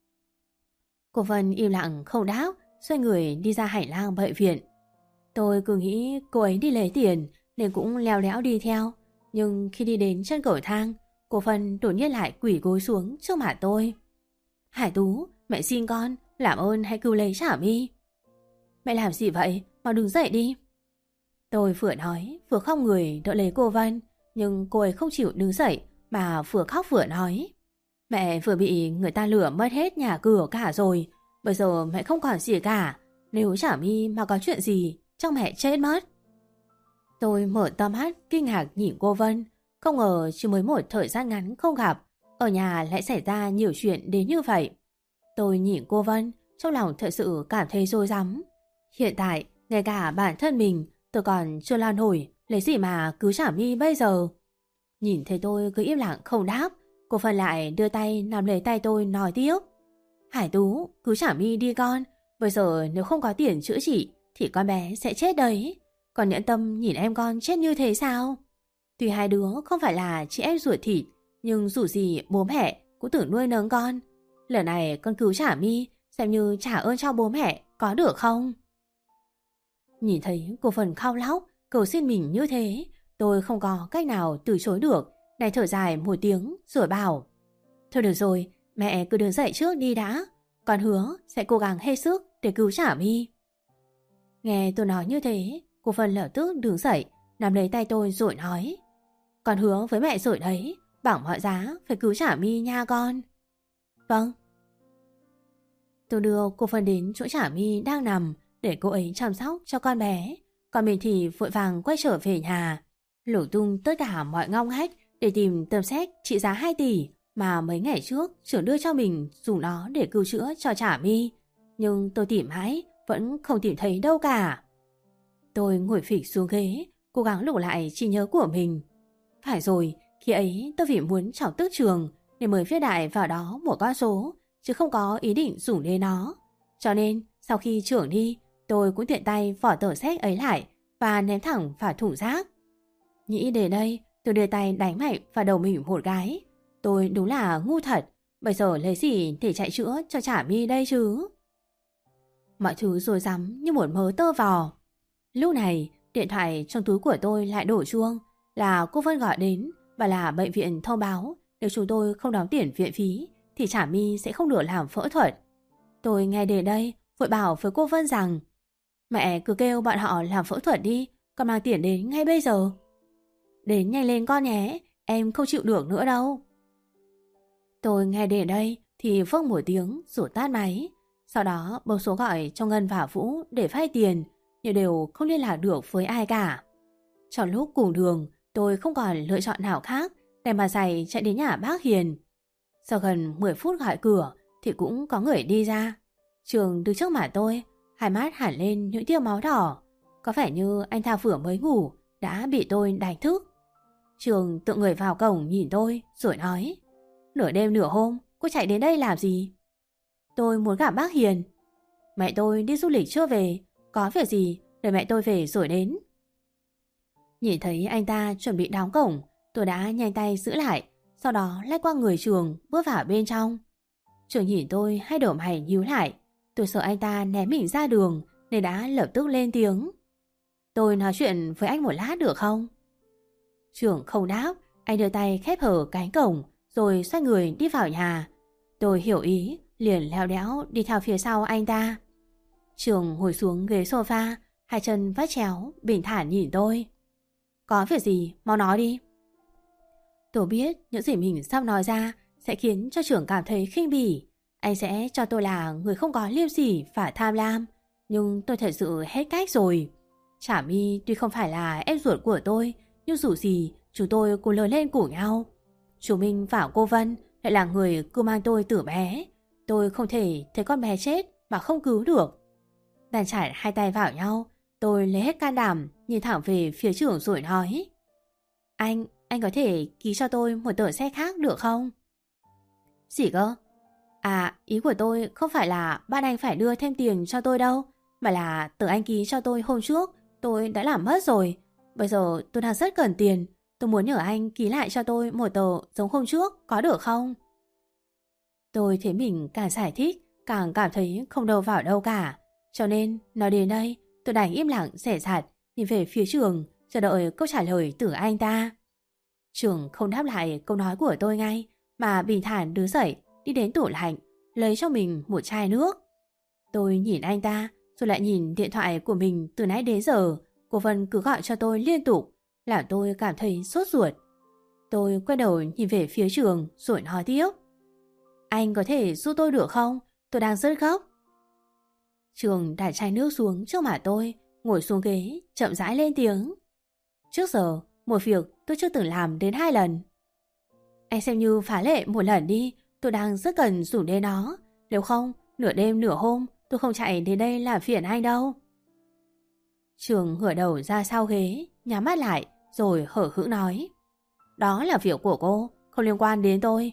Cô Vân im lặng không đáp, xoay người đi ra hành lang bệnh viện. Tôi cứ nghĩ cô ấy đi lấy tiền nên cũng leo lẽo đi theo. Nhưng khi đi đến chân cầu thang, cô Vân đột nhiên lại quỳ gối xuống trước mặt tôi. Hải Tú, mẹ xin con, làm ơn hãy cứu lấy Chả Mi. Mẹ làm gì vậy? Mau đứng dậy đi. Tôi vừa nói vừa khóc người đỡ lấy cô Vân, nhưng cô ấy không chịu đứng dậy mà vừa khóc vừa nói. Mẹ vừa bị người ta lừa mất hết nhà cửa cả rồi, bây giờ mẹ không còn gì cả. Nếu Chả Mi mà có chuyện gì, chắc mẹ chết mất. Tôi mở to mắt kinh ngạc nhìn cô Vân. Không ngờ chỉ mới một thời gian ngắn không gặp, ở nhà lại xảy ra nhiều chuyện đến như vậy. Tôi nhìn cô Vân, trong lòng thật sự cảm thấy rối rắm. Hiện tại, ngay cả bản thân mình tôi còn chưa lo nổi, lấy gì mà cứu Chả Mi bây giờ. Nhìn thấy tôi cứ im lặng không đáp, cô Vân lại đưa tay nắm lấy tay tôi nói tiếp. Hải Tú, cứu Chả Mi đi con. Bây giờ nếu không có tiền chữa trị thì con bé sẽ chết đấy. Còn nhẫn tâm nhìn em con chết như thế sao? Tuy hai đứa không phải là chị em ruột thịt, nhưng dù gì bố mẹ cũng tự nuôi nấng con. Lần này con cứu Chả Mi xem như trả ơn cho bố mẹ, có được không? Nhìn thấy cô Vân khóc lóc cầu xin mình như thế, tôi không có cách nào từ chối được, đành thở dài một tiếng rồi bảo. Thôi được rồi, mẹ cứ đứng dậy trước đi đã. Con hứa sẽ cố gắng hết sức để cứu Chả Mi. Nghe tôi nói như thế, cô Vân lập tức đứng dậy, nắm lấy tay tôi rồi nói: Con hứa với mẹ rồi đấy, bằng mọi giá phải cứu Trả My nha con. Vâng. Tôi đưa cô Vân đến chỗ Trả My đang nằm để cô ấy chăm sóc cho con bé, còn mình thì vội vàng quay trở về nhà, lổ tung tất cả mọi ngóc ngách để tìm tấm séc trị giá hai tỷ mà mấy ngày trước trưởng đưa cho mình dùng nó để cứu chữa cho Trả My, nhưng tôi tìm mãi vẫn không tìm thấy đâu cả. Tôi ngồi phịch xuống ghế, cố gắng lục lại trí nhớ của mình. Phải rồi, khi ấy tôi vì muốn chọc tức Trường nên mới viết đại vào đó một con số, chứ không có ý định dùng đến nó. Cho nên sau khi Trưởng đi, tôi cũng tiện tay vỏ tờ séc ấy lại và ném thẳng vào thùng rác. Nghĩ đến đây, tôi đưa tay đánh mạnh vào đầu mình một cái. Tôi đúng là ngu thật, bây giờ lấy gì để chạy chữa cho Trả My đây chứ? Mọi thứ rối rắm như một mớ tơ vò. Lúc này, điện thoại trong túi của tôi lại đổ chuông, là cô Vân gọi đến và là bệnh viện thông báo nếu chúng tôi không đóng tiền viện phí thì Trả My sẽ không được làm phẫu thuật. Tôi nghe đến đây vội bảo với cô Vân rằng: Mẹ cứ kêu bọn họ làm phẫu thuật đi, con mang tiền đến ngay bây giờ. Đến nhanh lên con nhé, em không chịu được nữa đâu. Tôi nghe đến đây thì vâng một tiếng rồi tắt máy. Sau đó bấm số gọi cho Ngân và Vũ để vay tiền, nhưng đều không liên lạc được với ai cả. Trong lúc cùng đường, tôi không còn lựa chọn nào khác để mà giày chạy đến nhà bác Hiền. Sau gần mười phút gọi cửa thì cũng có người đi ra. Trường đứng trước mặt tôi, hai mắt hẳn lên những tia máu đỏ. Có vẻ như anh ta vừa mới ngủ đã bị tôi đánh thức. Trường tự người vào cổng nhìn tôi rồi nói: Nửa đêm nửa hôm cô chạy đến đây làm gì? Tôi muốn gặp bác Hiền. Mẹ tôi đi du lịch chưa về, có việc gì để mẹ tôi về rồi đến. Nhìn thấy anh ta chuẩn bị đóng cổng, tôi đã nhanh tay giữ lại, sau đó lách qua người Trường bước vào bên trong. Trường nhìn tôi hai đầu mày nhíu lại. Tôi sợ anh ta ném mình ra đường nên đã lập tức lên tiếng: Tôi nói chuyện với anh một lát được không? Trường không đáp, anh đưa tay khép hở cánh cổng rồi xoay người đi vào nhà. Tôi hiểu ý, liền leo đéo đi theo phía sau anh ta. Trường ngồi xuống ghế sofa, hai chân vắt chéo, bình thản nhìn tôi. Có việc gì, mau nói đi. Tôi biết những gì mình sắp nói ra sẽ khiến cho Trường cảm thấy khinh bỉ. Anh sẽ cho tôi là người không có liêm sỉ và tham lam, nhưng tôi thật sự hết cách rồi. Trả My tuy không phải là em ruột của tôi, nhưng dù gì chúng tôi cùng lớn lên cùng nhau. Chú Minh và cô Vân lại là người cứ mang tôi từ bé. Tôi không thể thấy con bé chết mà không cứu được. Đàn chải hai tay vào nhau, tôi lấy hết can đảm nhìn thẳng về phía Trường rồi nói: Anh, anh có thể ký cho tôi một tờ xe khác được không? Gì cơ? À, ý của tôi không phải là bạn anh phải đưa thêm tiền cho tôi đâu, mà là tờ anh ký cho tôi hôm trước tôi đã làm mất rồi. Bây giờ tôi đang rất cần tiền, tôi muốn nhờ anh ký lại cho tôi một tờ giống hôm trước, có được không? Tôi thấy mình càng giải thích càng cảm thấy không đâu vào đâu cả, cho nên nói đến đây tôi đành im lặng rẻ rạt nhìn về phía Trường, chờ đợi câu trả lời từ anh ta. Trường không đáp lại câu nói của tôi ngay, mà bình thản đứng dậy đi đến tủ lạnh lấy cho mình một chai nước. Tôi nhìn anh ta rồi lại nhìn điện thoại của mình. Từ nãy đến giờ cô Vân cứ gọi cho tôi liên tục, làm tôi cảm thấy sốt ruột. Tôi quay đầu nhìn về phía Trường rồi nói tiếp: Anh có thể giúp tôi được không? Tôi đang rất gấp. Trường đặt chai nước xuống trước mặt tôi, ngồi xuống ghế chậm rãi lên tiếng: Trước giờ một việc tôi chưa từng làm đến hai lần. Anh xem như phá lệ một lần đi, tôi đang rất cần dùng đến nó. Nếu không, nửa đêm nửa hôm tôi không chạy đến đây làm phiền anh đâu. Trường ngửa đầu ra sau ghế, nhắm mắt lại rồi hở hững nói: Đó là việc của cô, không liên quan đến tôi.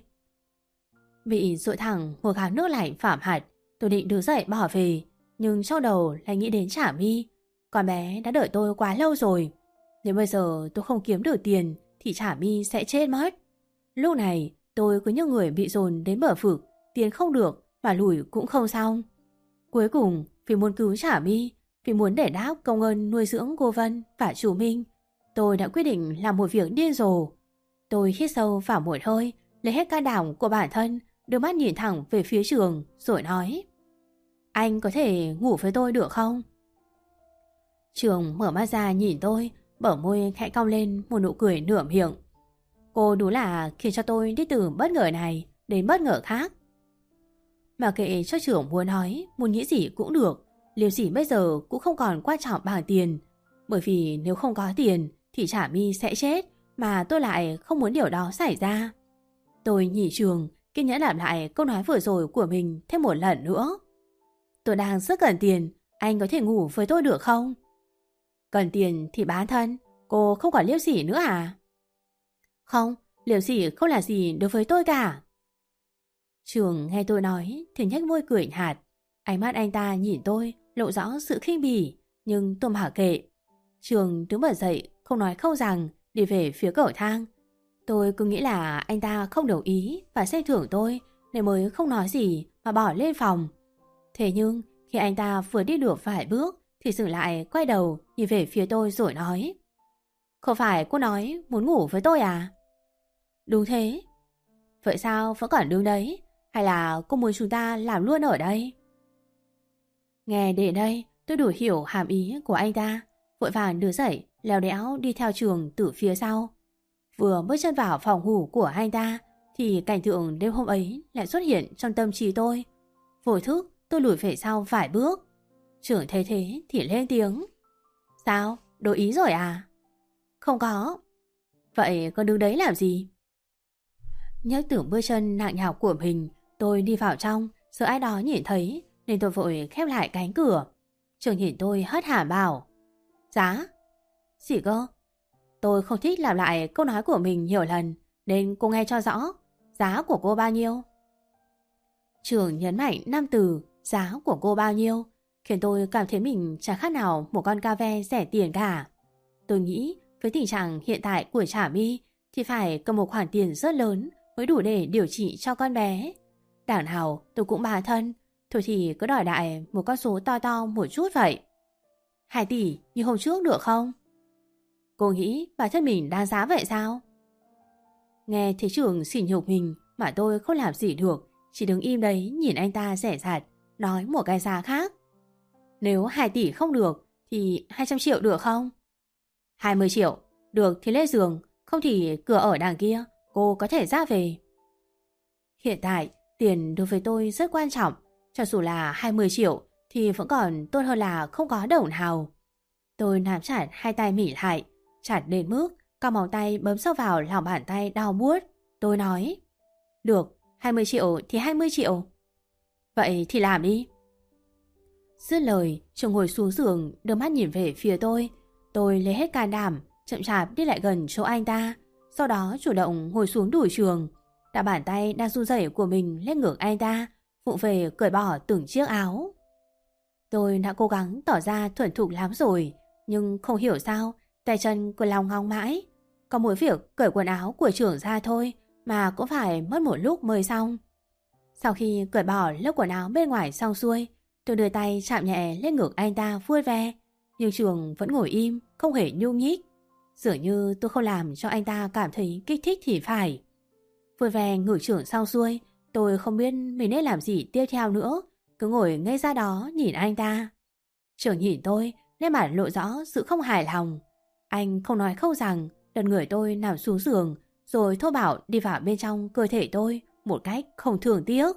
Bị dội thẳng một gáo nước lạnh phảm hạt, tôi định đứng dậy bỏ về, nhưng trong đầu lại nghĩ đến Trả My. Con bé đã đợi tôi quá lâu rồi. Nếu bây giờ tôi không kiếm được tiền thì Trả My sẽ chết mất. Lúc này tôi cứ như người bị dồn đến bờ vực, tiến không được mà lùi cũng không xong. Cuối cùng vì muốn cứu Trả My, vì muốn để đáp công ơn nuôi dưỡng cô Vân và chú Minh, tôi đã quyết định làm một việc điên rồ. Tôi hít sâu vào một hơi, lấy hết can đảm của bản thân, đưa mắt nhìn thẳng về phía Trường rồi nói: Anh có thể ngủ với tôi được không? Trường mở mắt ra nhìn tôi, bờ môi khẽ cong lên một nụ cười nửa miệng. Cô đúng là khiến cho tôi đi từ bất ngờ này đến bất ngờ khác. Mà kệ cho trưởng muốn nói, muốn nghĩ gì cũng được, liều gì bây giờ cũng không còn quan trọng bằng tiền. Bởi vì nếu không có tiền thì Trà My sẽ chết, mà tôi lại không muốn điều đó xảy ra. Tôi nhỉ Trường, kiên nhẫn làm lại câu nói vừa rồi của mình thêm một lần nữa. Tôi đang rất cần tiền, anh có thể ngủ với tôi được không? Cần tiền thì bán thân, cô không còn liêu sỉ nữa à? Không, liêu sỉ không là gì đối với tôi cả. Trường nghe tôi nói thì nhếch môi cười nhạt. Ánh mắt anh ta nhìn tôi lộ rõ sự khinh bỉ, nhưng tôi mặc kệ. Trường đứng bật dậy, không nói không rằng, đi về phía cầu thang. Tôi cứ nghĩ là anh ta không đồng ý và xem thưởng tôi, nên mới không nói gì mà bỏ lên phòng. Thế nhưng khi anh ta vừa đi được vài bước thì dừng lại, quay đầu nhìn về phía tôi rồi nói: Không phải cô nói muốn ngủ với tôi à? Đúng thế. Vậy sao vẫn còn đứng đấy? Hay là cô muốn chúng ta làm luôn ở đây? Nghe đến đây tôi đủ hiểu hàm ý của anh ta, vội vàng đứng dậy lèo đẽo đi theo Trường từ phía sau. Vừa bước chân vào phòng ngủ của anh ta thì cảnh tượng đêm hôm ấy lại xuất hiện trong tâm trí tôi. Vô thức tôi lùi về sau vài bước. Trường thấy thế thì lên tiếng: Sao? Đổi ý rồi à? Không có. Vậy con đứng đấy làm gì? Nhấc tưởng bước chân nặng nhọc của mình, tôi đi vào trong, sợ ai đó nhìn thấy nên tôi vội khép lại cánh cửa. Trường nhìn tôi hất hàm bảo: Giá? Gì cơ? Tôi không thích lặp lại câu nói của mình nhiều lần, nên cô nghe cho rõ. Giá của cô bao nhiêu? Trường nhấn mạnh năm từ giá của cô bao nhiêu, khiến tôi cảm thấy mình chẳng khác nào một con ca ve rẻ tiền cả. Tôi nghĩ với tình trạng hiện tại của Trà My thì phải cầm một khoản tiền rất lớn mới đủ để điều trị cho con bé. Đảng nào tôi cũng bà thân, thôi thì cứ đòi đại một con số to to một chút vậy. Hai tỷ như hôm trước được không? Cô nghĩ bản thân mình đáng giá vậy sao? Nghe thấy Trường sỉ nhục mình mà tôi không làm gì được, chỉ đứng im đấy nhìn anh ta rẻ rạt nói một cái giá khác. Nếu hai tỷ không được thì hai trăm triệu được không? hai mươi triệu, được thì lên giường, không thì cửa ở đằng kia, cô có thể ra về. Hiện tại, tiền đối với tôi rất quan trọng, cho dù là hai mươi triệu thì vẫn còn tốt hơn là không có đồng nào. Tôi nắm chặt hai tay mỉ lại, chặt đến mức các móng tay bấm sâu vào lòng bàn tay đau buốt. Tôi nói: Được, hai mươi triệu thì hai mươi triệu. Vậy thì làm đi. Dứt lời, Trường ngồi xuống giường, đưa mắt nhìn về phía tôi. Tôi lấy hết can đảm, chậm chạp đi lại gần chỗ anh ta, sau đó chủ động ngồi xuống đùi Trường, đặt bàn tay đang run rẩy của mình lên ngực anh ta, vụng về cởi bỏ từng chiếc áo. Tôi đã cố gắng tỏ ra thuần thục lắm rồi, nhưng không hiểu sao tay chân cứ lòng ngong mãi. Có mỗi việc cởi quần áo của Trường ra thôi mà cũng phải mất một lúc mới xong. Sau khi cởi bỏ lớp quần áo bên ngoài xong xuôi, tôi đưa tay chạm nhẹ lên ngực anh ta vui ve, nhưng Trường vẫn ngồi im, không hề nhúc nhích. Dường như tôi không làm cho anh ta cảm thấy kích thích thì phải. Vui ve ngửi Trường xong xuôi, tôi không biết mình nên làm gì tiếp theo nữa, cứ ngồi ngây ra đó nhìn anh ta. Trường nhìn tôi, nét mặt lộ rõ sự không hài lòng. Anh không nói không rằng, đặt người tôi nằm xuống giường, rồi thô bạo đi vào bên trong cơ thể tôi một cách không thường tiếc.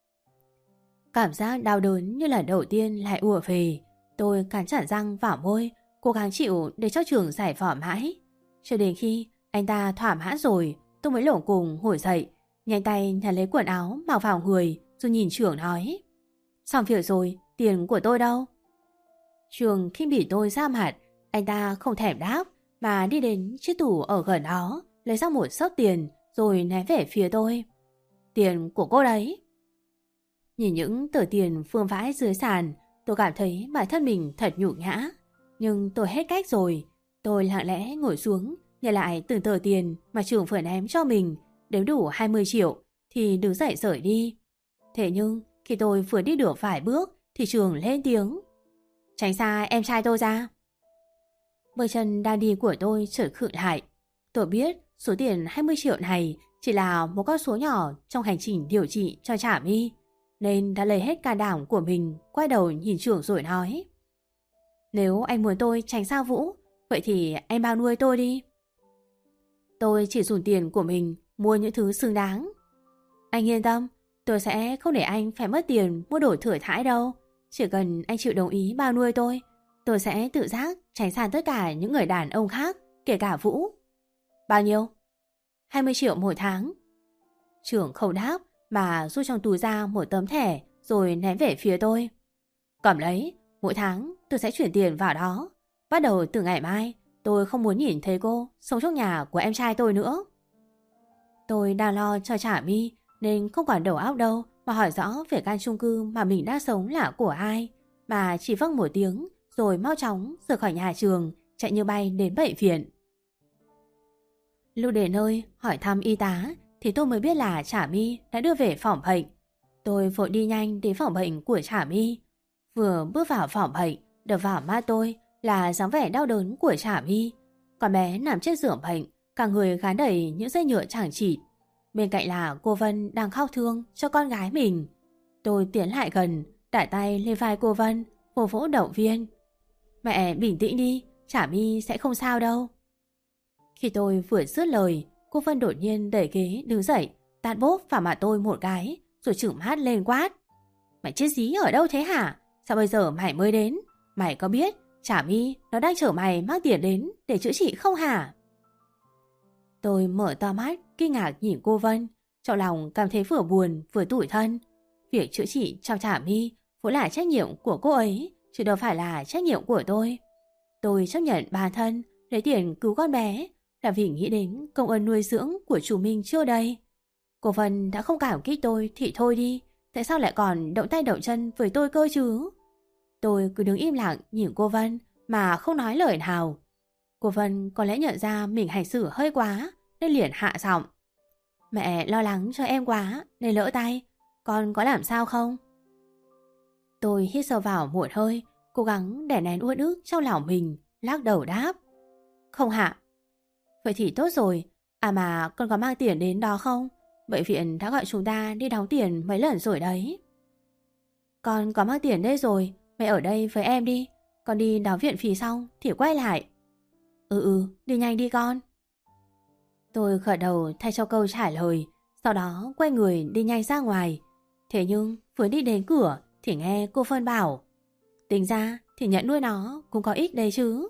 Cảm giác đau đớn như lần đầu tiên lại ùa về. Tôi cắn chặt răng vào môi, cố gắng chịu để cho Trường giải phỏ mãi. Cho đến khi anh ta thỏa mãn rồi, tôi mới lổng cùng ngồi dậy, nhanh tay nhặt lấy quần áo mặc vào người, rồi nhìn Trường nói: Xong việc rồi, tiền của tôi đâu? Trường khinh bỉ tôi ra mặt, anh ta không thèm đáp mà đi đến chiếc tủ ở gần đó, lấy ra một xấp tiền rồi ném về phía tôi. Tiền của cô đấy. Nhìn những tờ tiền vương vãi dưới sàn, tôi cảm thấy bản thân mình thật nhục nhã. Nhưng tôi hết cách rồi. Tôi lặng lẽ ngồi xuống, nhận lại từng tờ tiền mà Trường vừa ném cho mình, đếm đủ hai mươi triệu thì đứng dậy rời đi. Thế nhưng khi tôi vừa đi được vài bước thì Trường lên tiếng: Tránh xa em trai tôi ra. Bước chân đang đi của tôi chợt khựng lại. Tôi biết số tiền hai mươi triệu này chỉ là một con số nhỏ trong hành trình điều trị cho Trà My, nên đã lấy hết can đảm của mình, quay đầu nhìn Trường rồi nói: Nếu anh muốn tôi tránh xa Vũ, Vậy thì anh bao nuôi tôi đi. Tôi chỉ dùng tiền của mình mua những thứ xứng đáng. Anh yên tâm, tôi sẽ không để anh phải mất tiền mua đồ thừa thãi đâu. Chỉ cần anh chịu đồng ý bao nuôi tôi, tôi sẽ tự giác tránh xa tất cả những người đàn ông khác, kể cả Vũ. Bao nhiêu? hai mươi triệu một tháng. Trưởng không đáp mà rút trong túi ra một tấm thẻ rồi ném về phía tôi. Cầm lấy, mỗi tháng tôi sẽ chuyển tiền vào đó. Bắt đầu từ ngày mai, tôi không muốn nhìn thấy cô sống trong nhà của em trai tôi nữa. Tôi đang lo cho Trả My nên không còn đầu óc đâu mà hỏi rõ về căn chung cư mà mình đã sống là của ai, mà chỉ vâng một tiếng rồi mau chóng rời khỏi nhà trường, chạy như bay đến bệnh viện. Lúc đến nơi hỏi thăm y tá thì tôi mới biết là Trả My đã đưa về phòng bệnh. Tôi vội đi nhanh đến phòng bệnh của Trả My. Vừa bước vào phòng bệnh, đập vào mắt tôi là dáng vẻ đau đớn của Trả My. Con bé nằm trên giường bệnh, cả người gán đầy những dây nhựa chằng chịt. Bên cạnh là cô Vân đang khóc thương cho con gái mình. Tôi tiến lại gần, đặt tay lên vai cô Vân, vỗ vỗ động viên. Mẹ bình tĩnh đi, Trả My sẽ không sao đâu. Khi tôi vừa dứt lời, cô Vân đột nhiên đẩy ghế đứng dậy, tát bốp vào mặt tôi một cái, rồi chửng mắt lên quát. Mày chết dí ở đâu thế hả? Sao bây giờ mày mới đến? Mày có biết Trả My nó đang chở mày mang tiền đến để chữa trị không hả? Tôi mở to mắt, kinh ngạc nhìn cô Vân, trong lòng cảm thấy vừa buồn vừa tủi thân. Việc chữa trị cho Trả My vốn là trách nhiệm của cô ấy, chứ đâu phải là trách nhiệm của tôi. Tôi chấp nhận bản thân lấy tiền cứu con bé là vì nghĩ đến công ơn nuôi dưỡng của chú Minh chưa đây. Cô Vân đã không cảm kích tôi thì thôi đi, tại sao lại còn động tay động chân với tôi cơ chứ? Tôi cứ đứng im lặng nhìn cô Vân mà không nói lời nào. Cô Vân có lẽ nhận ra mình hành xử hơi quá nên liền hạ giọng. Mẹ lo lắng cho em quá nên lỡ tay, con có làm sao không? Tôi hít sâu vào một hơi, cố gắng đè nén uất ức trong lòng mình, lắc đầu đáp. Không hạ. Vậy thì tốt rồi, à mà con có mang tiền đến đó không? Bệnh viện đã gọi chúng ta đi đóng tiền mấy lần rồi đấy. Con có mang tiền đây rồi, mẹ ở đây với em đi. Con đi đóng viện phí xong thì quay lại. Ừ ừ, đi nhanh đi con. Tôi gật đầu thay cho câu trả lời, sau đó quay người đi nhanh ra ngoài. Thế nhưng vừa đi đến cửa thì nghe cô Vân bảo. Tính ra thì nhận nuôi nó cũng có ích đấy chứ.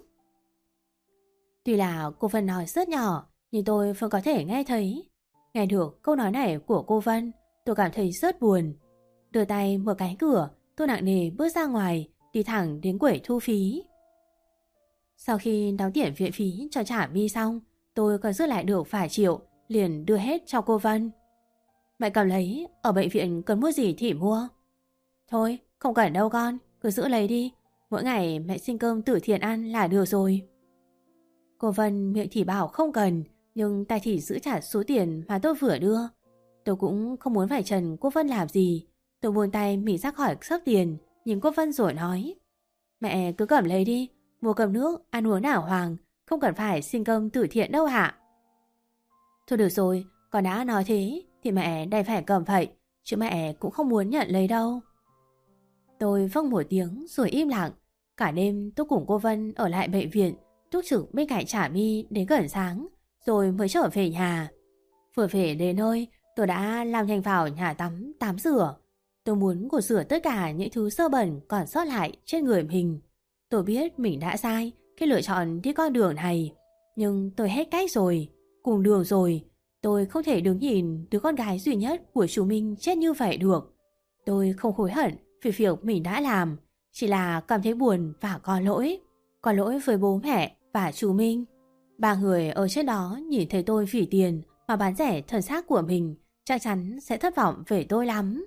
Tuy là cô Vân nói rất nhỏ, nhưng tôi vẫn có thể nghe thấy. Nghe được câu nói này của cô Vân, tôi cảm thấy rất buồn. Đưa tay mở cánh cửa, tôi nặng nề bước ra ngoài, đi thẳng đến quầy thu phí. Sau khi đóng tiền viện phí cho Trả My xong, tôi còn giữ lại được vài triệu, liền đưa hết cho cô Vân. Mẹ cầm lấy, ở bệnh viện cần mua gì thì mua. Thôi, không cần đâu con, cứ giữ lấy đi. Mỗi ngày mẹ xin cơm tử thiện ăn là được rồi. Cô Vân miệng thì bảo không cần, nhưng tay thì giữ trả số tiền mà tôi vừa đưa. Tôi cũng không muốn phải trần cô Vân làm gì. Tôi buông tay mình ra khỏi xấp tiền, nhìn cô Vân rồi nói. Mẹ cứ cầm lấy đi, mua cơm nước, ăn uống đàng hoàng, không cần phải xin cơm tử thiện đâu hả? Thôi được rồi, con đã nói thế thì mẹ đành phải cầm vậy, chứ mẹ cũng không muốn nhận lấy đâu. Tôi vâng một tiếng rồi im lặng. Cả đêm tôi cùng cô Vân ở lại bệnh viện, túc trực bên cạnh Trả My đến gần sáng, rồi mới trở về nhà. Vừa về đến nơi, tôi đã lao nhanh vào nhà tắm, tắm rửa. Tôi muốn gột rửa tất cả những thứ sơ bẩn còn sót lại trên người mình. Tôi biết mình đã sai khi lựa chọn đi con đường này, nhưng tôi hết cách rồi, cùng đường rồi. Tôi không thể đứng nhìn đứa con gái duy nhất của chú Minh chết như vậy được. Tôi không hối hận vì việc mình đã làm, chỉ là cảm thấy buồn và có lỗi. Có lỗi với bố mẹ và chú Minh. Ba người ở trên đó nhìn thấy tôi vì tiền mà bán rẻ thân xác của mình, chắc chắn sẽ thất vọng về tôi lắm.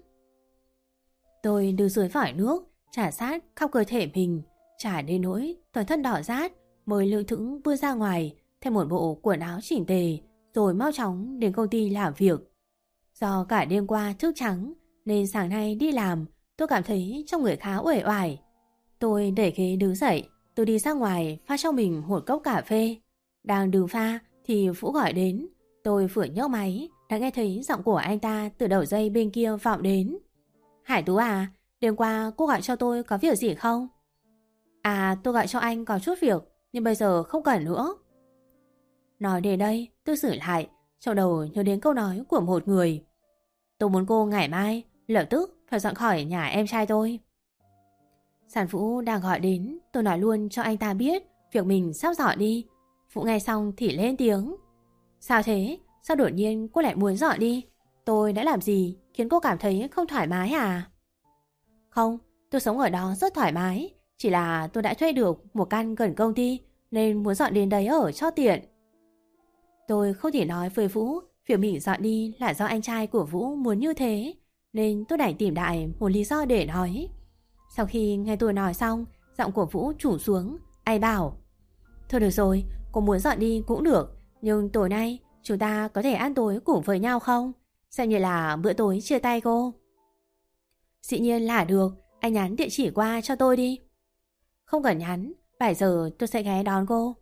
Tôi đứng dưới vòi nước, trà sát khắp cơ thể mình, chả đến nỗi toàn thân đỏ rát, mới lững thững bước ra ngoài, thêm một bộ quần áo chỉnh tề, rồi mau chóng đến công ty làm việc. Do cả đêm qua thức trắng, nên sáng nay đi làm, tôi cảm thấy trong người khá uể oải. Tôi đẩy ghế đứng dậy, tôi đi ra ngoài pha cho mình một cốc cà phê. Đang đứng pha thì Vũ gọi đến. Tôi vừa nhấc máy, đã nghe thấy giọng của anh ta từ đầu dây bên kia vọng đến. Hải Tú à, đêm qua cô gọi cho tôi có việc gì không? À, tôi gọi cho anh có chút việc, nhưng bây giờ không cần nữa. Nói đến đây, tôi sửa lại, trong đầu nhớ đến câu nói của một người. Tôi muốn cô ngày mai lập tức phải dọn khỏi nhà em trai tôi. Sản Vũ đang gọi đến, tôi nói luôn cho anh ta biết việc mình sắp dọn đi. Vũ nghe xong thì lên tiếng. Sao thế? Sao đột nhiên cô lại muốn dọn đi? Tôi đã làm gì khiến cô cảm thấy không thoải mái à? Không, tôi sống ở đó rất thoải mái. Chỉ là tôi đã thuê được một căn gần công ty nên muốn dọn đến đấy ở cho tiện. Tôi không thể nói với Vũ việc mình dọn đi là do anh trai của Vũ muốn như thế, nên tôi đành tìm đại một lý do để nói. Sau khi nghe tôi nói xong, giọng của Vũ trùng xuống. Anh bảo: Thôi được rồi, cô muốn dọn đi cũng được, nhưng tối nay chúng ta có thể ăn tối cùng với nhau không? Xem như là bữa tối chia tay cô. Dĩ nhiên là được, anh nhắn địa chỉ qua cho tôi đi. Không cần nhắn, bảy giờ tôi sẽ ghé đón cô.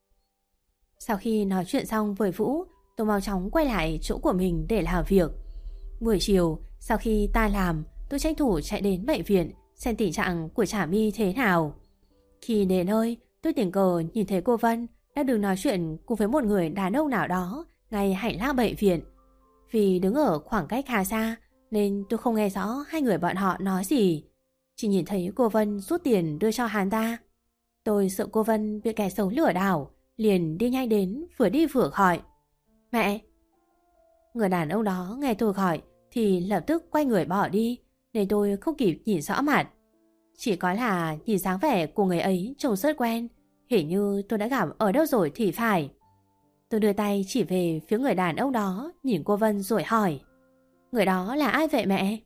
Sau khi nói chuyện xong với Vũ, tôi mau chóng quay lại chỗ của mình để làm việc. Buổi chiều, sau khi tan làm, tôi tranh thủ chạy đến bệnh viện xem tình trạng của Trà My thế nào. Khi đến nơi, tôi tình cờ nhìn thấy cô Vân đang đứng nói chuyện cùng với một người đàn ông nào đó ngay hành lang bệnh viện. Vì đứng ở khoảng cách khá xa nên tôi không nghe rõ hai người bọn họ nói gì. Chỉ nhìn thấy cô Vân rút tiền đưa cho hắn ta. Tôi sợ cô Vân bị kẻ xấu lừa đảo, liền đi nhanh đến vừa đi vừa gọi: Mẹ! Người đàn ông đó nghe tôi gọi thì lập tức quay người bỏ đi, nên tôi không kịp nhìn rõ mặt. Chỉ có là nhìn dáng vẻ của người ấy trông rất quen, hình như tôi đã gặp ở đâu rồi thì phải. Tôi đưa tay chỉ về phía người đàn ông đó, nhìn cô Vân rồi hỏi: Người đó là ai vậy mẹ?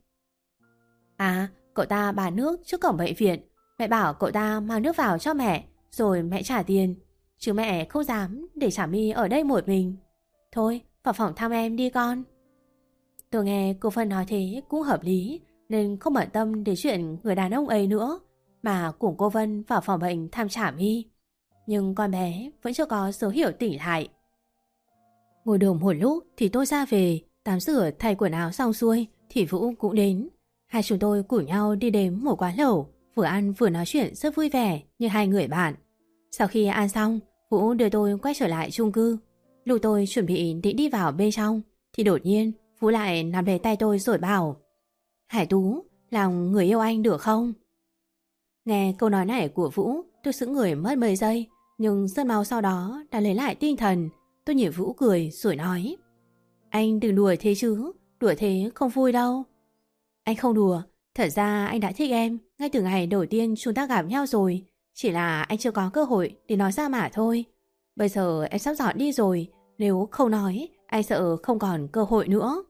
À, cậu ta bán nước trước cổng bệnh viện. Mẹ bảo cậu ta mang nước vào cho mẹ, rồi mẹ trả tiền. Chứ mẹ không dám để Trà My ở đây một mình. Thôi, vào phòng thăm em đi con. Tôi nghe cô Vân nói thế cũng hợp lý, nên không bận tâm đến chuyện người đàn ông ấy nữa, mà cùng cô Vân vào phòng bệnh thăm Trà My. Nhưng con bé vẫn chưa có dấu hiệu tỉnh lại. Ngồi đồm một lúc thì tôi ra về, tắm rửa thay quần áo xong xuôi thì Vũ cũng đến. Hai chúng tôi cùng nhau đi đến một quán lẩu, vừa ăn vừa nói chuyện rất vui vẻ như hai người bạn. Sau khi ăn xong, Vũ đưa tôi quay trở lại chung cư. Lúc tôi chuẩn bị định đi vào bên trong thì đột nhiên Vũ lại nắm lấy tay tôi rồi bảo: Hải Tú, làm người yêu anh được không? Nghe câu nói này của Vũ, tôi sững người mất mấy giây, nhưng rất mau sau đó đã lấy lại tinh thần. Tôi nhìn Vũ cười rồi nói: Anh đừng đùa thế chứ, đùa thế không vui đâu. Anh không đùa, thật ra anh đã thích em ngay từ ngày đầu tiên chúng ta gặp nhau rồi. Chỉ là anh chưa có cơ hội để nói ra mà thôi. Bây giờ em sắp dọn đi rồi, nếu không nói, anh sợ không còn cơ hội nữa.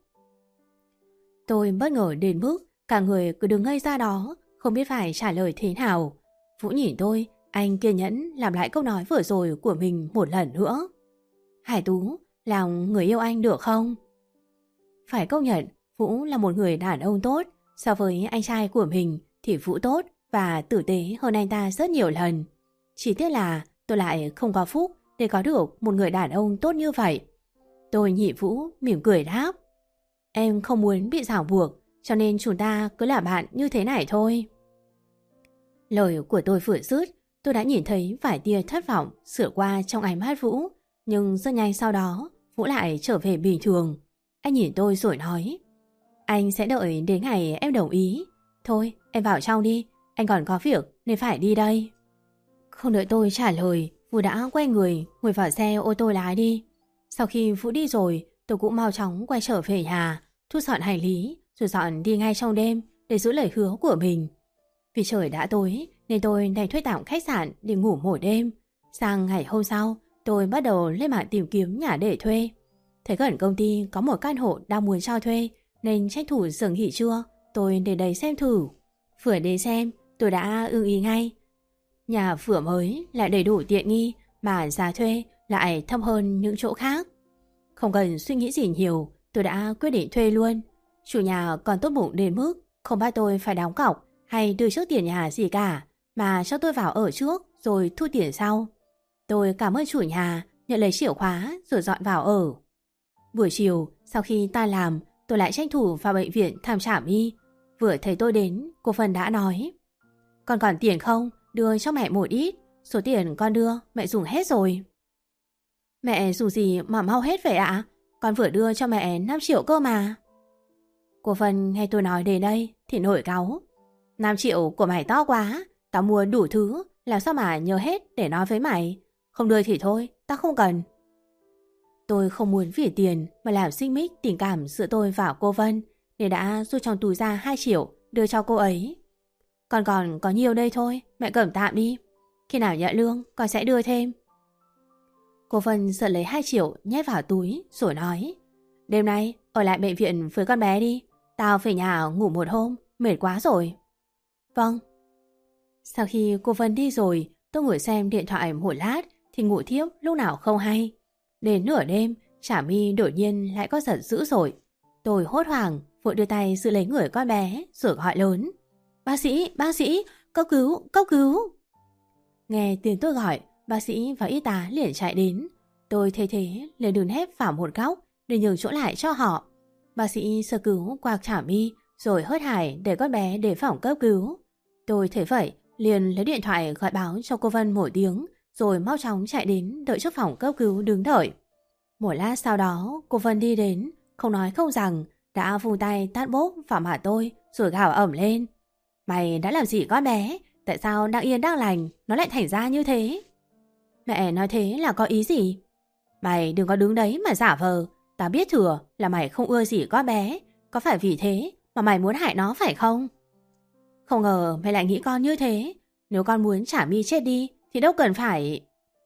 Tôi bất ngờ đến mức cả người cứ đứng ngây ra đó, không biết phải trả lời thế nào. Vũ nhìn tôi, anh kiên nhẫn làm lại câu nói vừa rồi của mình một lần nữa. Hải Tú, làm người yêu anh được không? Phải công nhận, Vũ là một người đàn ông tốt. So với anh trai của mình thì Vũ tốt và tử tế hơn anh ta rất nhiều lần. Chỉ tiếc là tôi lại không có phúc để có được một người đàn ông tốt như vậy. Tôi nhìn Vũ mỉm cười đáp: Em không muốn bị ràng buộc, cho nên chúng ta cứ là bạn như thế này thôi. Lời của tôi vừa dứt, tôi đã nhìn thấy vài tia thất vọng sửa qua trong ánh mắt Vũ. Nhưng rất nhanh sau đó, Vũ lại trở về bình thường. Anh nhìn tôi rồi nói: Anh sẽ đợi đến ngày em đồng ý. Thôi, em vào trong đi, anh còn có việc nên phải đi đây. Không đợi tôi trả lời, Vũ đã quay người ngồi vào xe ô tô lái đi. Sau khi Vũ đi rồi, tôi cũng mau chóng quay trở về nhà, thu dọn hành lý rồi dọn đi ngay trong đêm để giữ lời hứa của mình. Vì trời đã tối nên tôi đành thuê tạm khách sạn để ngủ một đêm. Sang ngày hôm sau, tôi bắt đầu lên mạng tìm kiếm nhà để thuê. Thấy gần công ty có một căn hộ đang muốn cho thuê nên tranh thủ giờ nghỉ trưa tôi đến đấy xem thử. Vừa đến xem, tôi đã ưng ý ngay. Nhà vừa mới lại đầy đủ tiện nghi mà giá thuê lại thấp hơn những chỗ khác. Không cần suy nghĩ gì nhiều, tôi đã quyết định thuê luôn. Chủ nhà còn tốt bụng đến mức không bắt tôi phải đóng cọc hay đưa trước tiền nhà gì cả, mà cho tôi vào ở trước rồi thu tiền sau. Tôi cảm ơn chủ nhà, nhận lấy chìa khóa rồi dọn vào ở. Buổi chiều, sau khi tan làm, tôi lại tranh thủ vào bệnh viện thăm Trà My. Vừa thấy tôi đến, cô Vân đã nói: Con còn tiền không? Đưa cho mẹ một ít, số tiền con đưa mẹ dùng hết rồi. Mẹ dùng gì mà mau hết vậy ạ? Con vừa đưa cho mẹ năm triệu cơ mà. Cô Vân nghe tôi nói đến đây thì nổi cáu. năm triệu của mày to quá, tao mua đủ thứ, làm sao mà nhớ hết để nói với mày. Không đưa thì thôi, tao không cần. Tôi không muốn vì tiền mà làm xích mích tình cảm giữa tôi và cô Vân, nên đã rút trong túi ra hai triệu đưa cho cô ấy. Con còn có nhiều đây thôi, mẹ cầm tạm đi. Khi nào nhận lương con sẽ đưa thêm. Cô Vân giật lấy hai triệu nhét vào túi rồi nói: Đêm nay ở lại bệnh viện với con bé đi. Tao về nhà ngủ một hôm, mệt quá rồi. Vâng. Sau khi cô Vân đi rồi, tôi ngồi xem điện thoại một lát thì ngủ thiếp lúc nào không hay. Đến nửa đêm, Trà My đột nhiên lại có giật dữ rồi. Tôi hốt hoảng, vội đưa tay giữ lấy người con bé rồi gọi lớn: Bác sĩ, bác sĩ, cấp cứu, cấp cứu. Nghe tiếng tôi gọi, bác sĩ và y tá liền chạy đến. Tôi thấy thế liền đứng hép vào một góc để nhường chỗ lại cho họ. Bác sĩ sơ cứu qua Trà My rồi hớt hải để con bé đến phòng cấp cứu. Tôi thấy vậy liền lấy điện thoại gọi báo cho cô Vân một tiếng rồi mau chóng chạy đến đợi trước phòng cấp cứu đứng đợi. Một lát sau đó cô Vân đi đến, không nói không rằng đã vung tay tát bốp vào mặt tôi rồi gào ẩm lên: Mày đã làm gì con bé? Tại sao đang yên đang lành nó lại thành ra như thế? Mẹ nói thế là có ý gì? Mày đừng có đứng đấy mà giả vờ. Tao biết thừa là mày không ưa gì con bé. Có phải vì thế mà mày muốn hại nó phải không? Không ngờ mày lại nghĩ con như thế. Nếu con muốn Trà My chết đi thì đâu cần phải...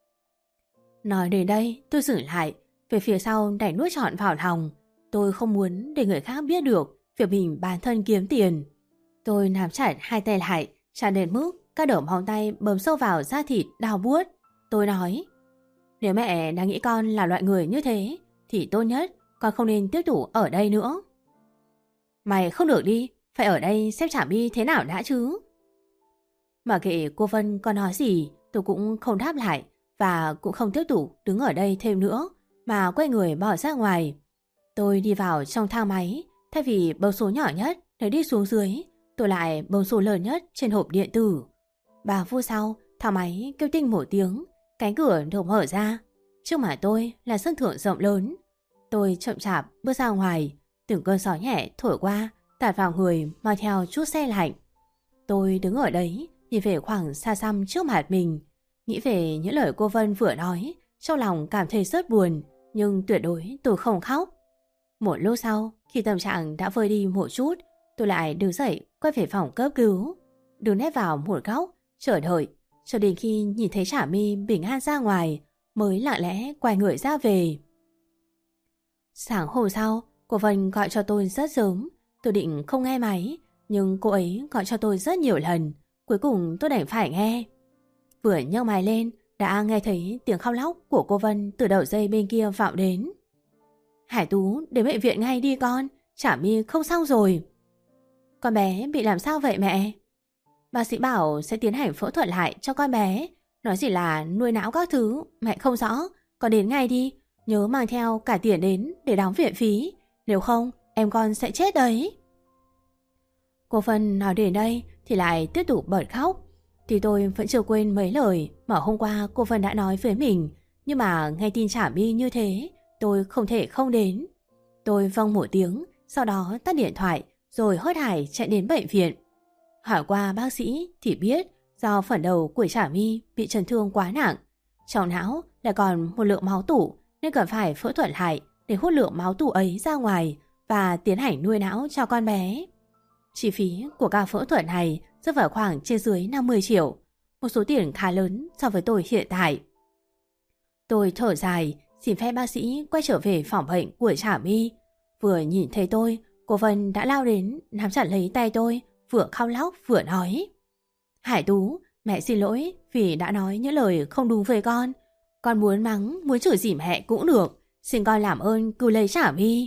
Nói đến đây tôi dừng lại, về phía sau đẩy nuốt trọn vào lòng. Tôi không muốn để người khác biết được việc mình bán thân kiếm tiền. Tôi nắm chặt hai tay lại, chặt đến mức các đầu móng tay bấm sâu vào da thịt đau buốt. Tôi nói: Nếu mẹ đang nghĩ con là loại người như thế thì tốt nhất con không nên tiếp tục ở đây nữa. Mày không được đi, phải ở đây xem Trà My thế nào đã chứ. Mà kệ cô Vân có nói gì, tôi cũng không đáp lại và cũng không tiếp tục đứng ở đây thêm nữa mà quay người bỏ ra ngoài. Tôi đi vào trong thang máy, thay vì bấm số nhỏ nhất để đi xuống dưới, tôi lại bấm số lớn nhất trên hộp điện tử. Ba phút sau, thang máy kêu tinh một tiếng, cánh cửa được mở ra. Trước mặt tôi là sân thượng rộng lớn. Tôi chậm chạp bước ra ngoài, từng cơn gió nhẹ thổi qua, tạt vào người mang theo chút se lạnh. Tôi đứng ở đấy, nhìn về khoảng xa xăm trước mặt mình, nghĩ về những lời cô Vân vừa nói, trong lòng cảm thấy rất buồn, nhưng tuyệt đối tôi không khóc. Một lúc sau, khi tâm trạng đã vơi đi một chút, tôi lại đứng dậy quay về phòng cấp cứu, đứng nép vào một góc chờ đợi, cho đến khi nhìn thấy Trà My bình an ra ngoài mới lặng lẽ quay người ra về. Sáng hôm sau, cô Vân gọi cho tôi rất sớm. Tôi định không nghe máy, nhưng cô ấy gọi cho tôi rất nhiều lần. Cuối cùng tôi đành phải nghe. Vừa nhấc máy lên, đã nghe thấy tiếng khóc lóc của cô Vân từ đầu dây bên kia vọng đến. Hải Tú, đến bệnh viện ngay đi con, Trà My không sao rồi. Con bé bị làm sao vậy mẹ? Bác sĩ bảo sẽ tiến hành phẫu thuật lại cho con bé. Nói chỉ là nuôi não các thứ, mẹ không rõ. Con đến ngay đi, nhớ mang theo cả tiền đến để đóng viện phí. Nếu không, em con sẽ chết đấy. Cô Vân nói đến đây thì lại tiếp tục bật khóc. Thì tôi vẫn chưa quên mấy lời mà hôm qua cô Vân đã nói với mình. Nhưng mà nghe tin Trà My như thế, tôi không thể không đến. Tôi vâng một tiếng, sau đó tắt điện thoại, rồi hớt hải chạy đến bệnh viện. Hỏi qua bác sĩ thì biết do phần đầu của Trà My bị chấn thương quá nặng. Trong não lại còn một lượng máu tủ nên cần phải phẫu thuật lại để hút lượng máu tủ ấy ra ngoài và tiến hành nuôi não cho con bé. Chi phí của ca phẫu thuật này rơi vào khoảng trên dưới năm mươi triệu, một số tiền khá lớn so với tôi hiện tại. Tôi thở dài, xin phép bác sĩ quay trở về phòng bệnh của Trà My. Vừa nhìn thấy tôi, cô Vân đã lao đến nắm chặt lấy tay tôi, vừa khóc lóc vừa nói: Hải Tú, mẹ xin lỗi vì đã nói những lời không đúng với con. Con muốn mắng, muốn chửi gì mẹ cũng được, xin con làm ơn cứu lấy Trà My.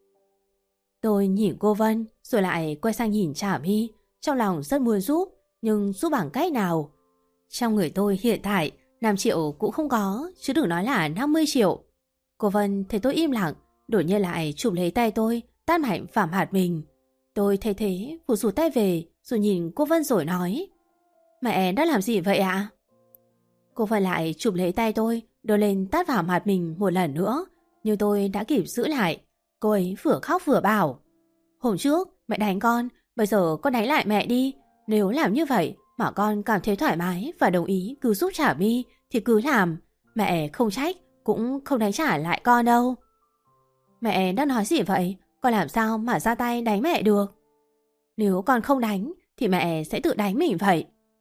Tôi nhìn cô Vân rồi lại quay sang nhìn Trà My, trong lòng rất muốn giúp, nhưng giúp bằng cách nào? Trong người tôi hiện tại năm triệu cũng không có, chứ đừng nói là năm mươi triệu. Cô Vân thấy tôi im lặng, đột nhiên lại chụp lấy tay tôi, tát mạnh vào mặt mình. Tôi thấy thế, vụt rụt tay về rồi nhìn cô Vân rồi nói: Mẹ đã làm gì vậy ạ? Cô Vân lại chụp lấy tay tôi, đưa lên tát vào mặt mình một lần nữa, nhưng tôi đã kịp giữ lại. Cô ấy vừa khóc vừa bảo: "Hôm trước mẹ đánh con, bây giờ con đánh lại mẹ đi. Nếu làm như vậy mà con cảm thấy thoải mái và đồng ý cứ giúp Trà My thì cứ làm. Mẹ không trách, cũng không đánh trả lại con đâu." "Mẹ đã nói gì vậy? Con làm sao mà ra tay đánh mẹ được?" "Nếu con không đánh thì mẹ sẽ tự đánh mình vậy."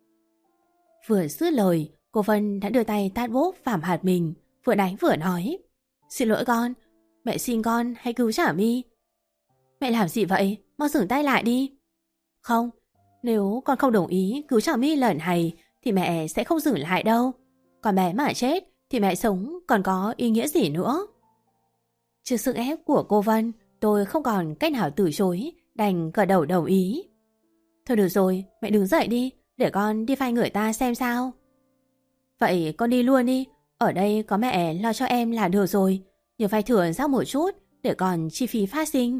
Vừa dứt lời, cô Vân đã đưa tay tát bốp vào mặt mình, vừa đánh vừa nói: "Xin lỗi con, mẹ xin con hãy cứu Trà My." "Mẹ làm gì vậy? Mau dừng tay lại đi." "Không, nếu con không đồng ý cứu Trà My lần này thì mẹ sẽ không dừng lại đâu. Còn bé mà chết thì mẹ sống còn có ý nghĩa gì nữa?" Trước sức ép của cô Vân, tôi không còn cách nào từ chối, đành gật đầu đồng ý. "Thôi được rồi, mẹ đứng dậy đi, để con đi phanh người ta xem sao." "Vậy con đi luôn đi, ở đây có mẹ lo cho em là được rồi. Nhờ vay thừa ra một chút để còn chi phí phát sinh."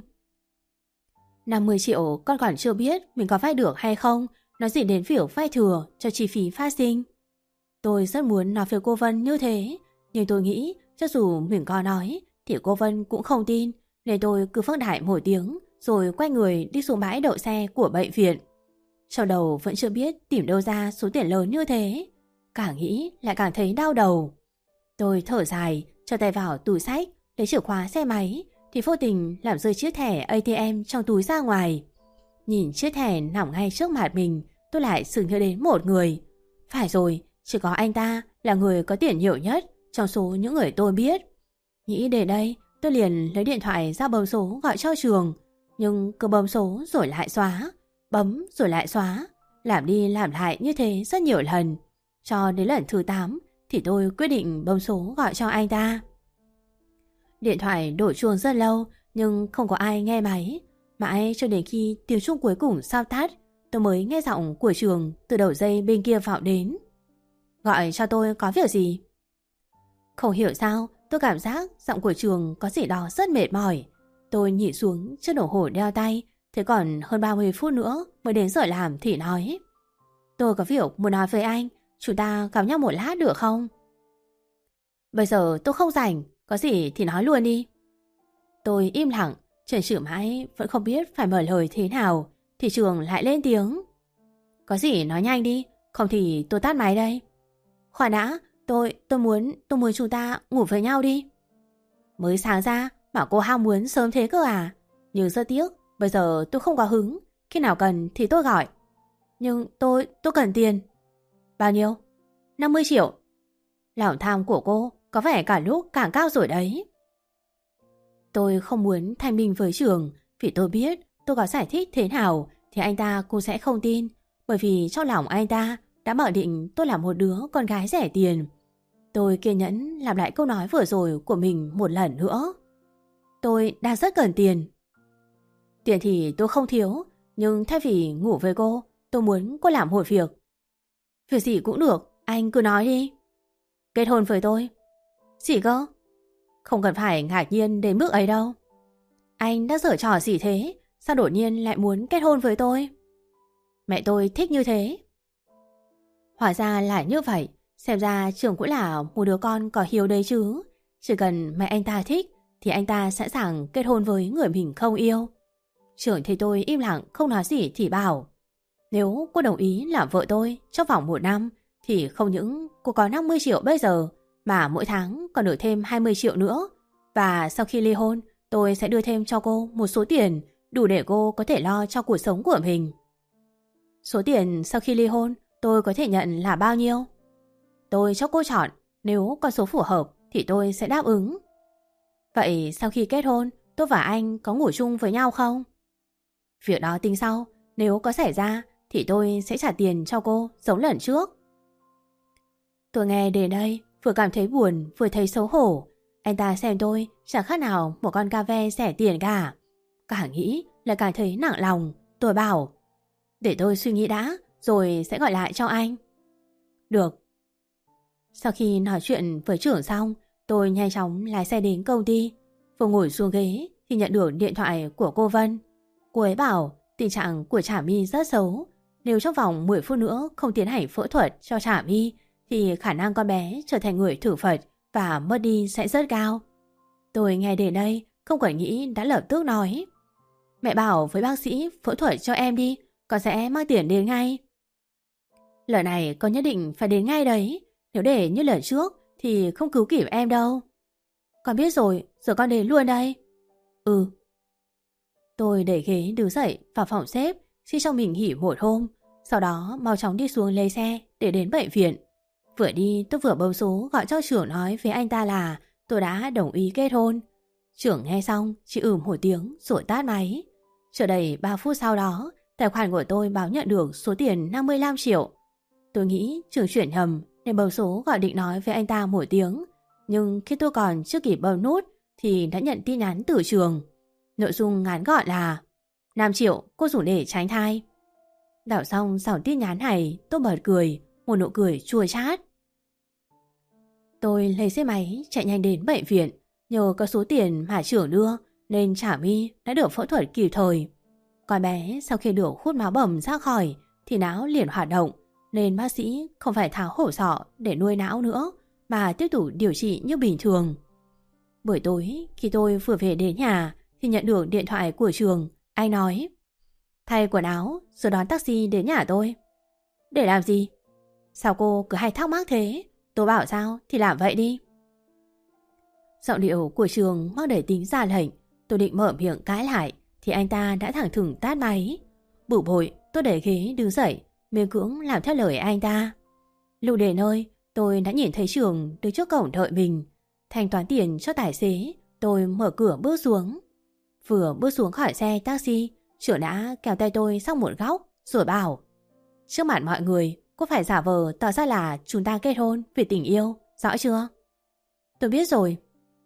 năm mươi triệu con còn chưa biết mình có vay được hay không, nói gì đến việc vay thừa cho chi phí phát sinh. Tôi rất muốn nói với cô Vân như thế, nhưng tôi nghĩ cho dù mình có nói thì cô Vân cũng không tin, nên tôi cứ phớt đại một tiếng rồi quay người đi xuống bãi đậu xe của bệnh viện. Trong đầu vẫn chưa biết tìm đâu ra số tiền lớn như thế, càng nghĩ lại càng thấy đau đầu. Tôi thở dài, cho tay vào túi xách lấy chìa khóa xe máy thì vô tình làm rơi chiếc thẻ a tê em trong túi ra ngoài. Nhìn chiếc thẻ nằm ngay trước mặt mình, tôi lại sực nhớ đến một người. Phải rồi, chỉ có anh ta là người có tiền nhiều nhất trong số những người tôi biết. Nghĩ đến đây, tôi liền lấy điện thoại ra bấm số gọi cho Trường, nhưng cứ bấm số rồi lại xóa, bấm rồi lại xóa, làm đi làm lại như thế rất nhiều lần. Cho đến lần thứ tám thì tôi quyết định bấm số gọi cho anh ta. Điện thoại đổ chuông rất lâu nhưng không có ai nghe máy. Mãi cho đến khi tiếng chuông cuối cùng sao tắt, tôi mới nghe giọng của Trường từ đầu dây bên kia vọng đến. "Gọi cho tôi có việc gì?" Không hiểu sao tôi cảm giác giọng của Trường có gì đó rất mệt mỏi. Tôi nhìn xuống chiếc đồng hồ đeo tay, thế còn hơn ba mươi phút nữa mới đến giờ làm thì nói: "Tôi có việc muốn nói với anh, chúng ta gặp nhau một lát được không?" "Bây giờ tôi không rảnh, có gì thì nói luôn đi." Tôi im lặng, chần chừ mãi vẫn không biết phải mở lời thế nào thì Trường lại lên tiếng: "Có gì nói nhanh đi, không thì tôi tắt máy đây." "Khoan đã, tôi tôi muốn tôi muốn chúng ta ngủ với nhau đi." "Mới sáng ra mà cô ham muốn sớm thế cơ à? Nhưng rất tiếc, bây giờ tôi không có hứng, khi nào cần thì tôi gọi." "Nhưng tôi tôi cần tiền." "Bao nhiêu?" năm mươi triệu. Lòng tham của cô có vẻ cả lúc càng cao rồi đấy. Tôi không muốn thanh minh với Trường, vì tôi biết tôi có giải thích thế nào thì anh ta cũng sẽ không tin, bởi vì trong lòng anh ta đã mặc định tôi là một đứa con gái rẻ tiền. Tôi kiên nhẫn làm lại câu nói vừa rồi của mình một lần nữa. Tôi đang rất cần tiền. Tiền thì tôi không thiếu, nhưng thay vì ngủ với cô, tôi muốn cô làm một việc. Việc gì cũng được, anh cứ nói đi. Kết hôn với tôi. Gì cơ? Không cần phải ngạc nhiên đến mức ấy đâu. Anh đã giở trò gì thế? Sao đột nhiên lại muốn kết hôn với tôi? Mẹ tôi thích như thế. Hóa ra là như vậy. Xem ra Trường cũng là một đứa con có hiếu đấy chứ. Chỉ cần mẹ anh ta thích thì anh ta sẵn sàng kết hôn với người mình không yêu. Trường thấy tôi im lặng không nói gì thì bảo: nếu cô đồng ý làm vợ tôi trong vòng một năm thì không những cô có năm mươi triệu bây giờ mà mỗi tháng còn được thêm hai mươi triệu nữa. Và sau khi ly hôn tôi sẽ đưa thêm cho cô một số tiền đủ để cô có thể lo cho cuộc sống của mình. Số tiền sau khi ly hôn tôi có thể nhận là bao nhiêu? Tôi cho cô chọn, nếu có số phù hợp thì tôi sẽ đáp ứng. Vậy sau khi kết hôn tôi và anh có ngủ chung với nhau không? Việc đó tính sau, nếu có xảy ra thì tôi sẽ trả tiền cho cô giống lần trước. Tôi nghe đến đây vừa cảm thấy buồn vừa thấy xấu hổ. Anh ta xem tôi chẳng khác nào một con ca ve rẻ tiền cả. Càng nghĩ lại càng thấy nặng lòng. Tôi bảo: để tôi suy nghĩ đã rồi sẽ gọi lại cho anh. Được. Sau khi nói chuyện với trưởng xong, tôi nhanh chóng lái xe đến công ty. Vừa ngồi xuống ghế thì nhận được điện thoại của cô Vân. Cô ấy bảo tình trạng của Trà My rất xấu. Nếu trong vòng mười phút nữa không tiến hành phẫu thuật cho Trà My thì khả năng con bé trở thành người thử Phật và mất đi sẽ rất cao. Tôi nghe đến đây, không cần nghĩ đã lập tức nói: Mẹ bảo với bác sĩ phẫu thuật cho em đi, con sẽ mang tiền đến ngay. Lần này con nhất định phải đến ngay đấy, nếu để như lần trước thì không cứu kịp em đâu. Con biết rồi, giờ con đến luôn đây. Ừ. Tôi đẩy ghế đứng dậy vào phòng xếp, xin cho mình nghỉ một hôm, sau đó mau chóng đi xuống lấy xe để đến bệnh viện. Vừa đi tôi vừa bấm số gọi cho trưởng nói với anh ta là tôi đã đồng ý kết hôn. Trưởng nghe xong chỉ ừm một tiếng rồi tắt máy. Chưa đầy ba phút sau đó, tài khoản của tôi báo nhận được số tiền năm mươi lăm triệu. Tôi nghĩ trưởng chuyển nhầm nên bấm số gọi định nói với anh ta một tiếng. Nhưng khi tôi còn chưa kịp bấm nút thì đã nhận tin nhắn từ trường. Nội dung ngắn gọn là năm triệu cô dùng để tránh thai. Đọc xong dòng tin nhắn này tôi bật cười, một nụ cười chua chát. Tôi lấy xe máy chạy nhanh đến bệnh viện. Nhờ có số tiền mà trưởng đưa nên Trà My đã được phẫu thuật kịp thời. Con bé sau khi được hút máu bầm ra khỏi thì não liền hoạt động, nên bác sĩ không phải tháo hổ sọ để nuôi não nữa mà tiếp tục điều trị như bình thường. Buổi tối khi tôi vừa về đến nhà thì nhận được điện thoại của trường. Anh nói: Thay quần áo rồi đón taxi đến nhà tôi. Để làm gì? Sao cô cứ hay thắc mắc thế? Tôi bảo sao thì làm vậy đi. Giọng điệu của trường mang đầy tính ra lệnh. Tôi định mở miệng cãi lại thì anh ta đã thẳng thừng tát máy. Bực bội tôi đẩy ghế đứng dậy, miễn cưỡng làm theo lời anh ta. Lúc đến nơi tôi đã nhìn thấy trường đứng trước cổng đợi mình. Thanh toán tiền cho tài xế, tôi mở cửa bước xuống. Vừa bước xuống khỏi xe taxi, trưởng đã kéo tay tôi sang một góc rồi bảo: Trước mặt mọi người cô phải giả vờ tỏ ra là chúng ta kết hôn vì tình yêu, rõ chưa? Tôi biết rồi.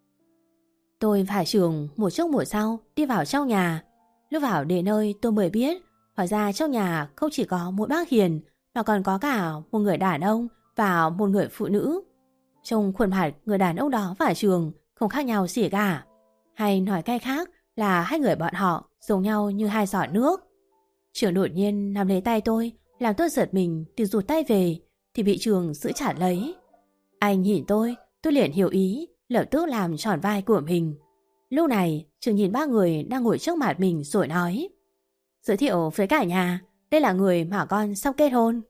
Tôi và trường một trước một sau đi vào trong nhà. Lúc vào đến nơi tôi mới biết hóa ra trong nhà không chỉ có một bác Hiền mà còn có cả một người đàn ông và một người phụ nữ. Trong khuôn mặt người đàn ông đó và trường không khác nhau gì cả. Hay nói cách khác là hai người bọn họ giống nhau như hai giọt nước. Trường đột nhiên nắm lấy tay tôi, làm tôi giật mình từ rụt tay về thì bị trường giữ chặt lấy. Anh nhìn tôi, tôi liền hiểu ý, lập tức làm tròn vai của mình. Lúc này trường nhìn ba người đang ngồi trước mặt mình rồi nói: Giới thiệu với cả nhà, đây là người mà con sắp kết hôn.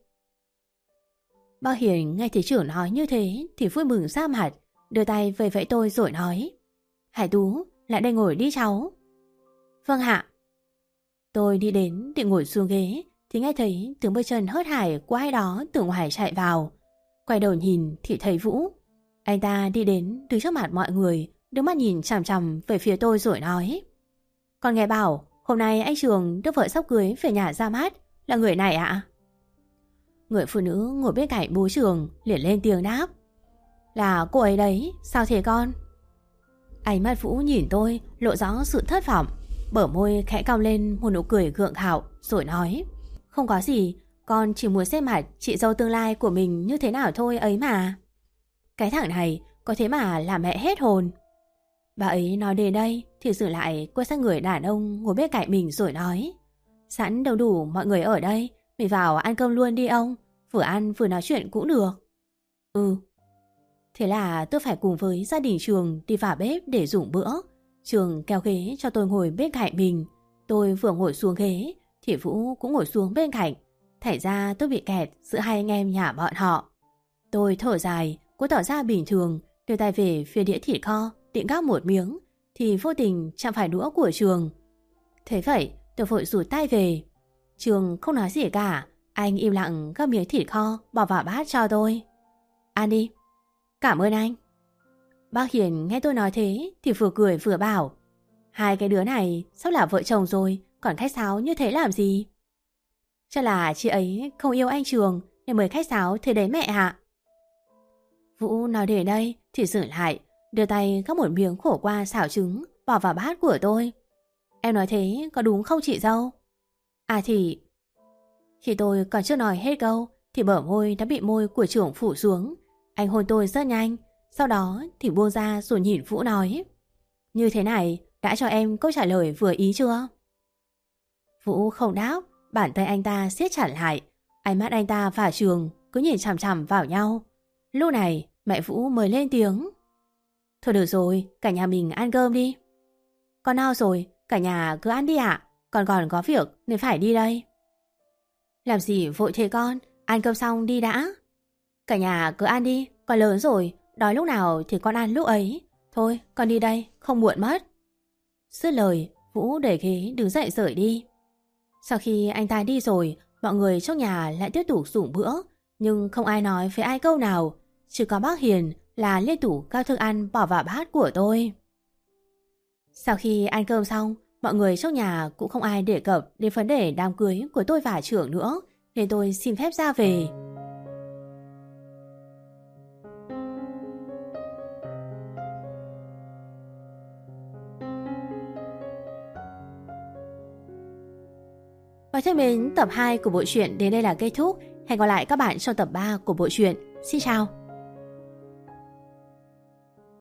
Bác Hiền nghe thấy trưởng nói như thế thì vui mừng ra mặt, đưa tay vẫy vẫy tôi rồi nói: Hải Tú, lại đây ngồi đi cháu. Vâng ạ. Tôi đi đến định ngồi xuống ghế thì nghe thấy tiếng bước chân hớt hải của ai đó từ ngoài chạy vào. Quay đầu nhìn thì thấy Vũ. Anh ta đi đến đứng trước mặt mọi người, đứng mắt nhìn chằm chằm về phía tôi rồi nói: Con nghe bảo hôm nay anh Trường đưa vợ sắp cưới về nhà ra mắt, là người này ạ? Người phụ nữ ngồi bên cạnh bố Trường liền lên tiếng đáp: Là cô ấy đấy, sao thế con? Ánh mắt Vũ nhìn tôi lộ rõ sự thất vọng, bờ môi khẽ cong lên một nụ cười gượng gạo rồi nói: Không có gì, con chỉ muốn xem mặt chị dâu tương lai của mình như thế nào thôi ấy mà. Cái thằng này có thế mà làm mẹ hết hồn. Bà ấy nói đến đây thì dừng lại quay sang người đàn ông ngồi bên cạnh mình rồi nói: Sẵn đông đủ mọi người ở đây, mình vào ăn cơm luôn đi ông, vừa ăn vừa nói chuyện cũng được. Ừ. Thế là tôi phải cùng với gia đình Trường đi vào bếp để dùng bữa. Trường kéo ghế cho tôi ngồi bên cạnh mình. Tôi vừa ngồi xuống ghế thì Vũ cũng ngồi xuống bên cạnh. Thành ra tôi bị kẹt giữa hai anh em nhà bọn họ. Tôi thở dài, cố tỏ ra bình thường, đưa tay về phía đĩa thịt kho định gắp một miếng thì vô tình chạm phải đũa của Trường. Thế vậy tôi vội rụt tay về. Trường không nói gì cả, anh im lặng gắp miếng thịt kho bỏ vào bát cho tôi. Ăn đi. Cảm ơn anh. Bác Hiền nghe tôi nói thế thì vừa cười vừa bảo: Hai cái đứa này sắp là vợ chồng rồi, còn khách sáo như thế làm gì? Chắc là chị ấy không yêu anh Trường nên mới khách sáo thế đấy mẹ ạ. Vũ nói đến đây thì dừng lại, đưa tay gắp một miếng khổ qua xào trứng bỏ vào bát của tôi. Em nói thế có đúng không chị dâu? À thì... Khi tôi còn chưa nói hết câu thì bờ môi đã bị môi của Trưởng phủ xuống. Anh hôn tôi rất nhanh, sau đó thì buông ra rồi nhìn Vũ nói: Như thế này đã cho em câu trả lời vừa ý chưa? Vũ không đáp, bàn tay anh ta siết chặt lại. Ánh mắt anh ta và Trường cứ nhìn chằm chằm vào nhau. Lúc này mẹ Vũ mới lên tiếng. Thôi được rồi, cả nhà mình ăn cơm đi. Con no rồi, cả nhà cứ ăn đi ạ. Con còn có việc nên phải đi đây. Làm gì vội thế con, ăn cơm xong đi đã. Cả nhà cứ ăn đi, con lớn rồi, đói lúc nào thì con ăn lúc ấy. Thôi, con đi đây, không muộn mất. Dứt lời, Vũ đẩy ghế đứng dậy rời đi. Sau khi anh ta đi rồi, mọi người trong nhà lại tiếp tục dùng bữa, nhưng không ai nói với ai câu nào. Chỉ có bác Hiền là liên tục cao thức ăn bỏ vào bát của tôi. Sau khi ăn cơm xong, mọi người trong nhà cũng không ai đề cập đến vấn đề đám cưới của tôi và trưởng nữa, nên tôi xin phép ra về. Và thân mến, tập hai của bộ truyện đến đây là kết thúc. Hẹn gặp lại các bạn trong tập ba của bộ truyện. Xin chào!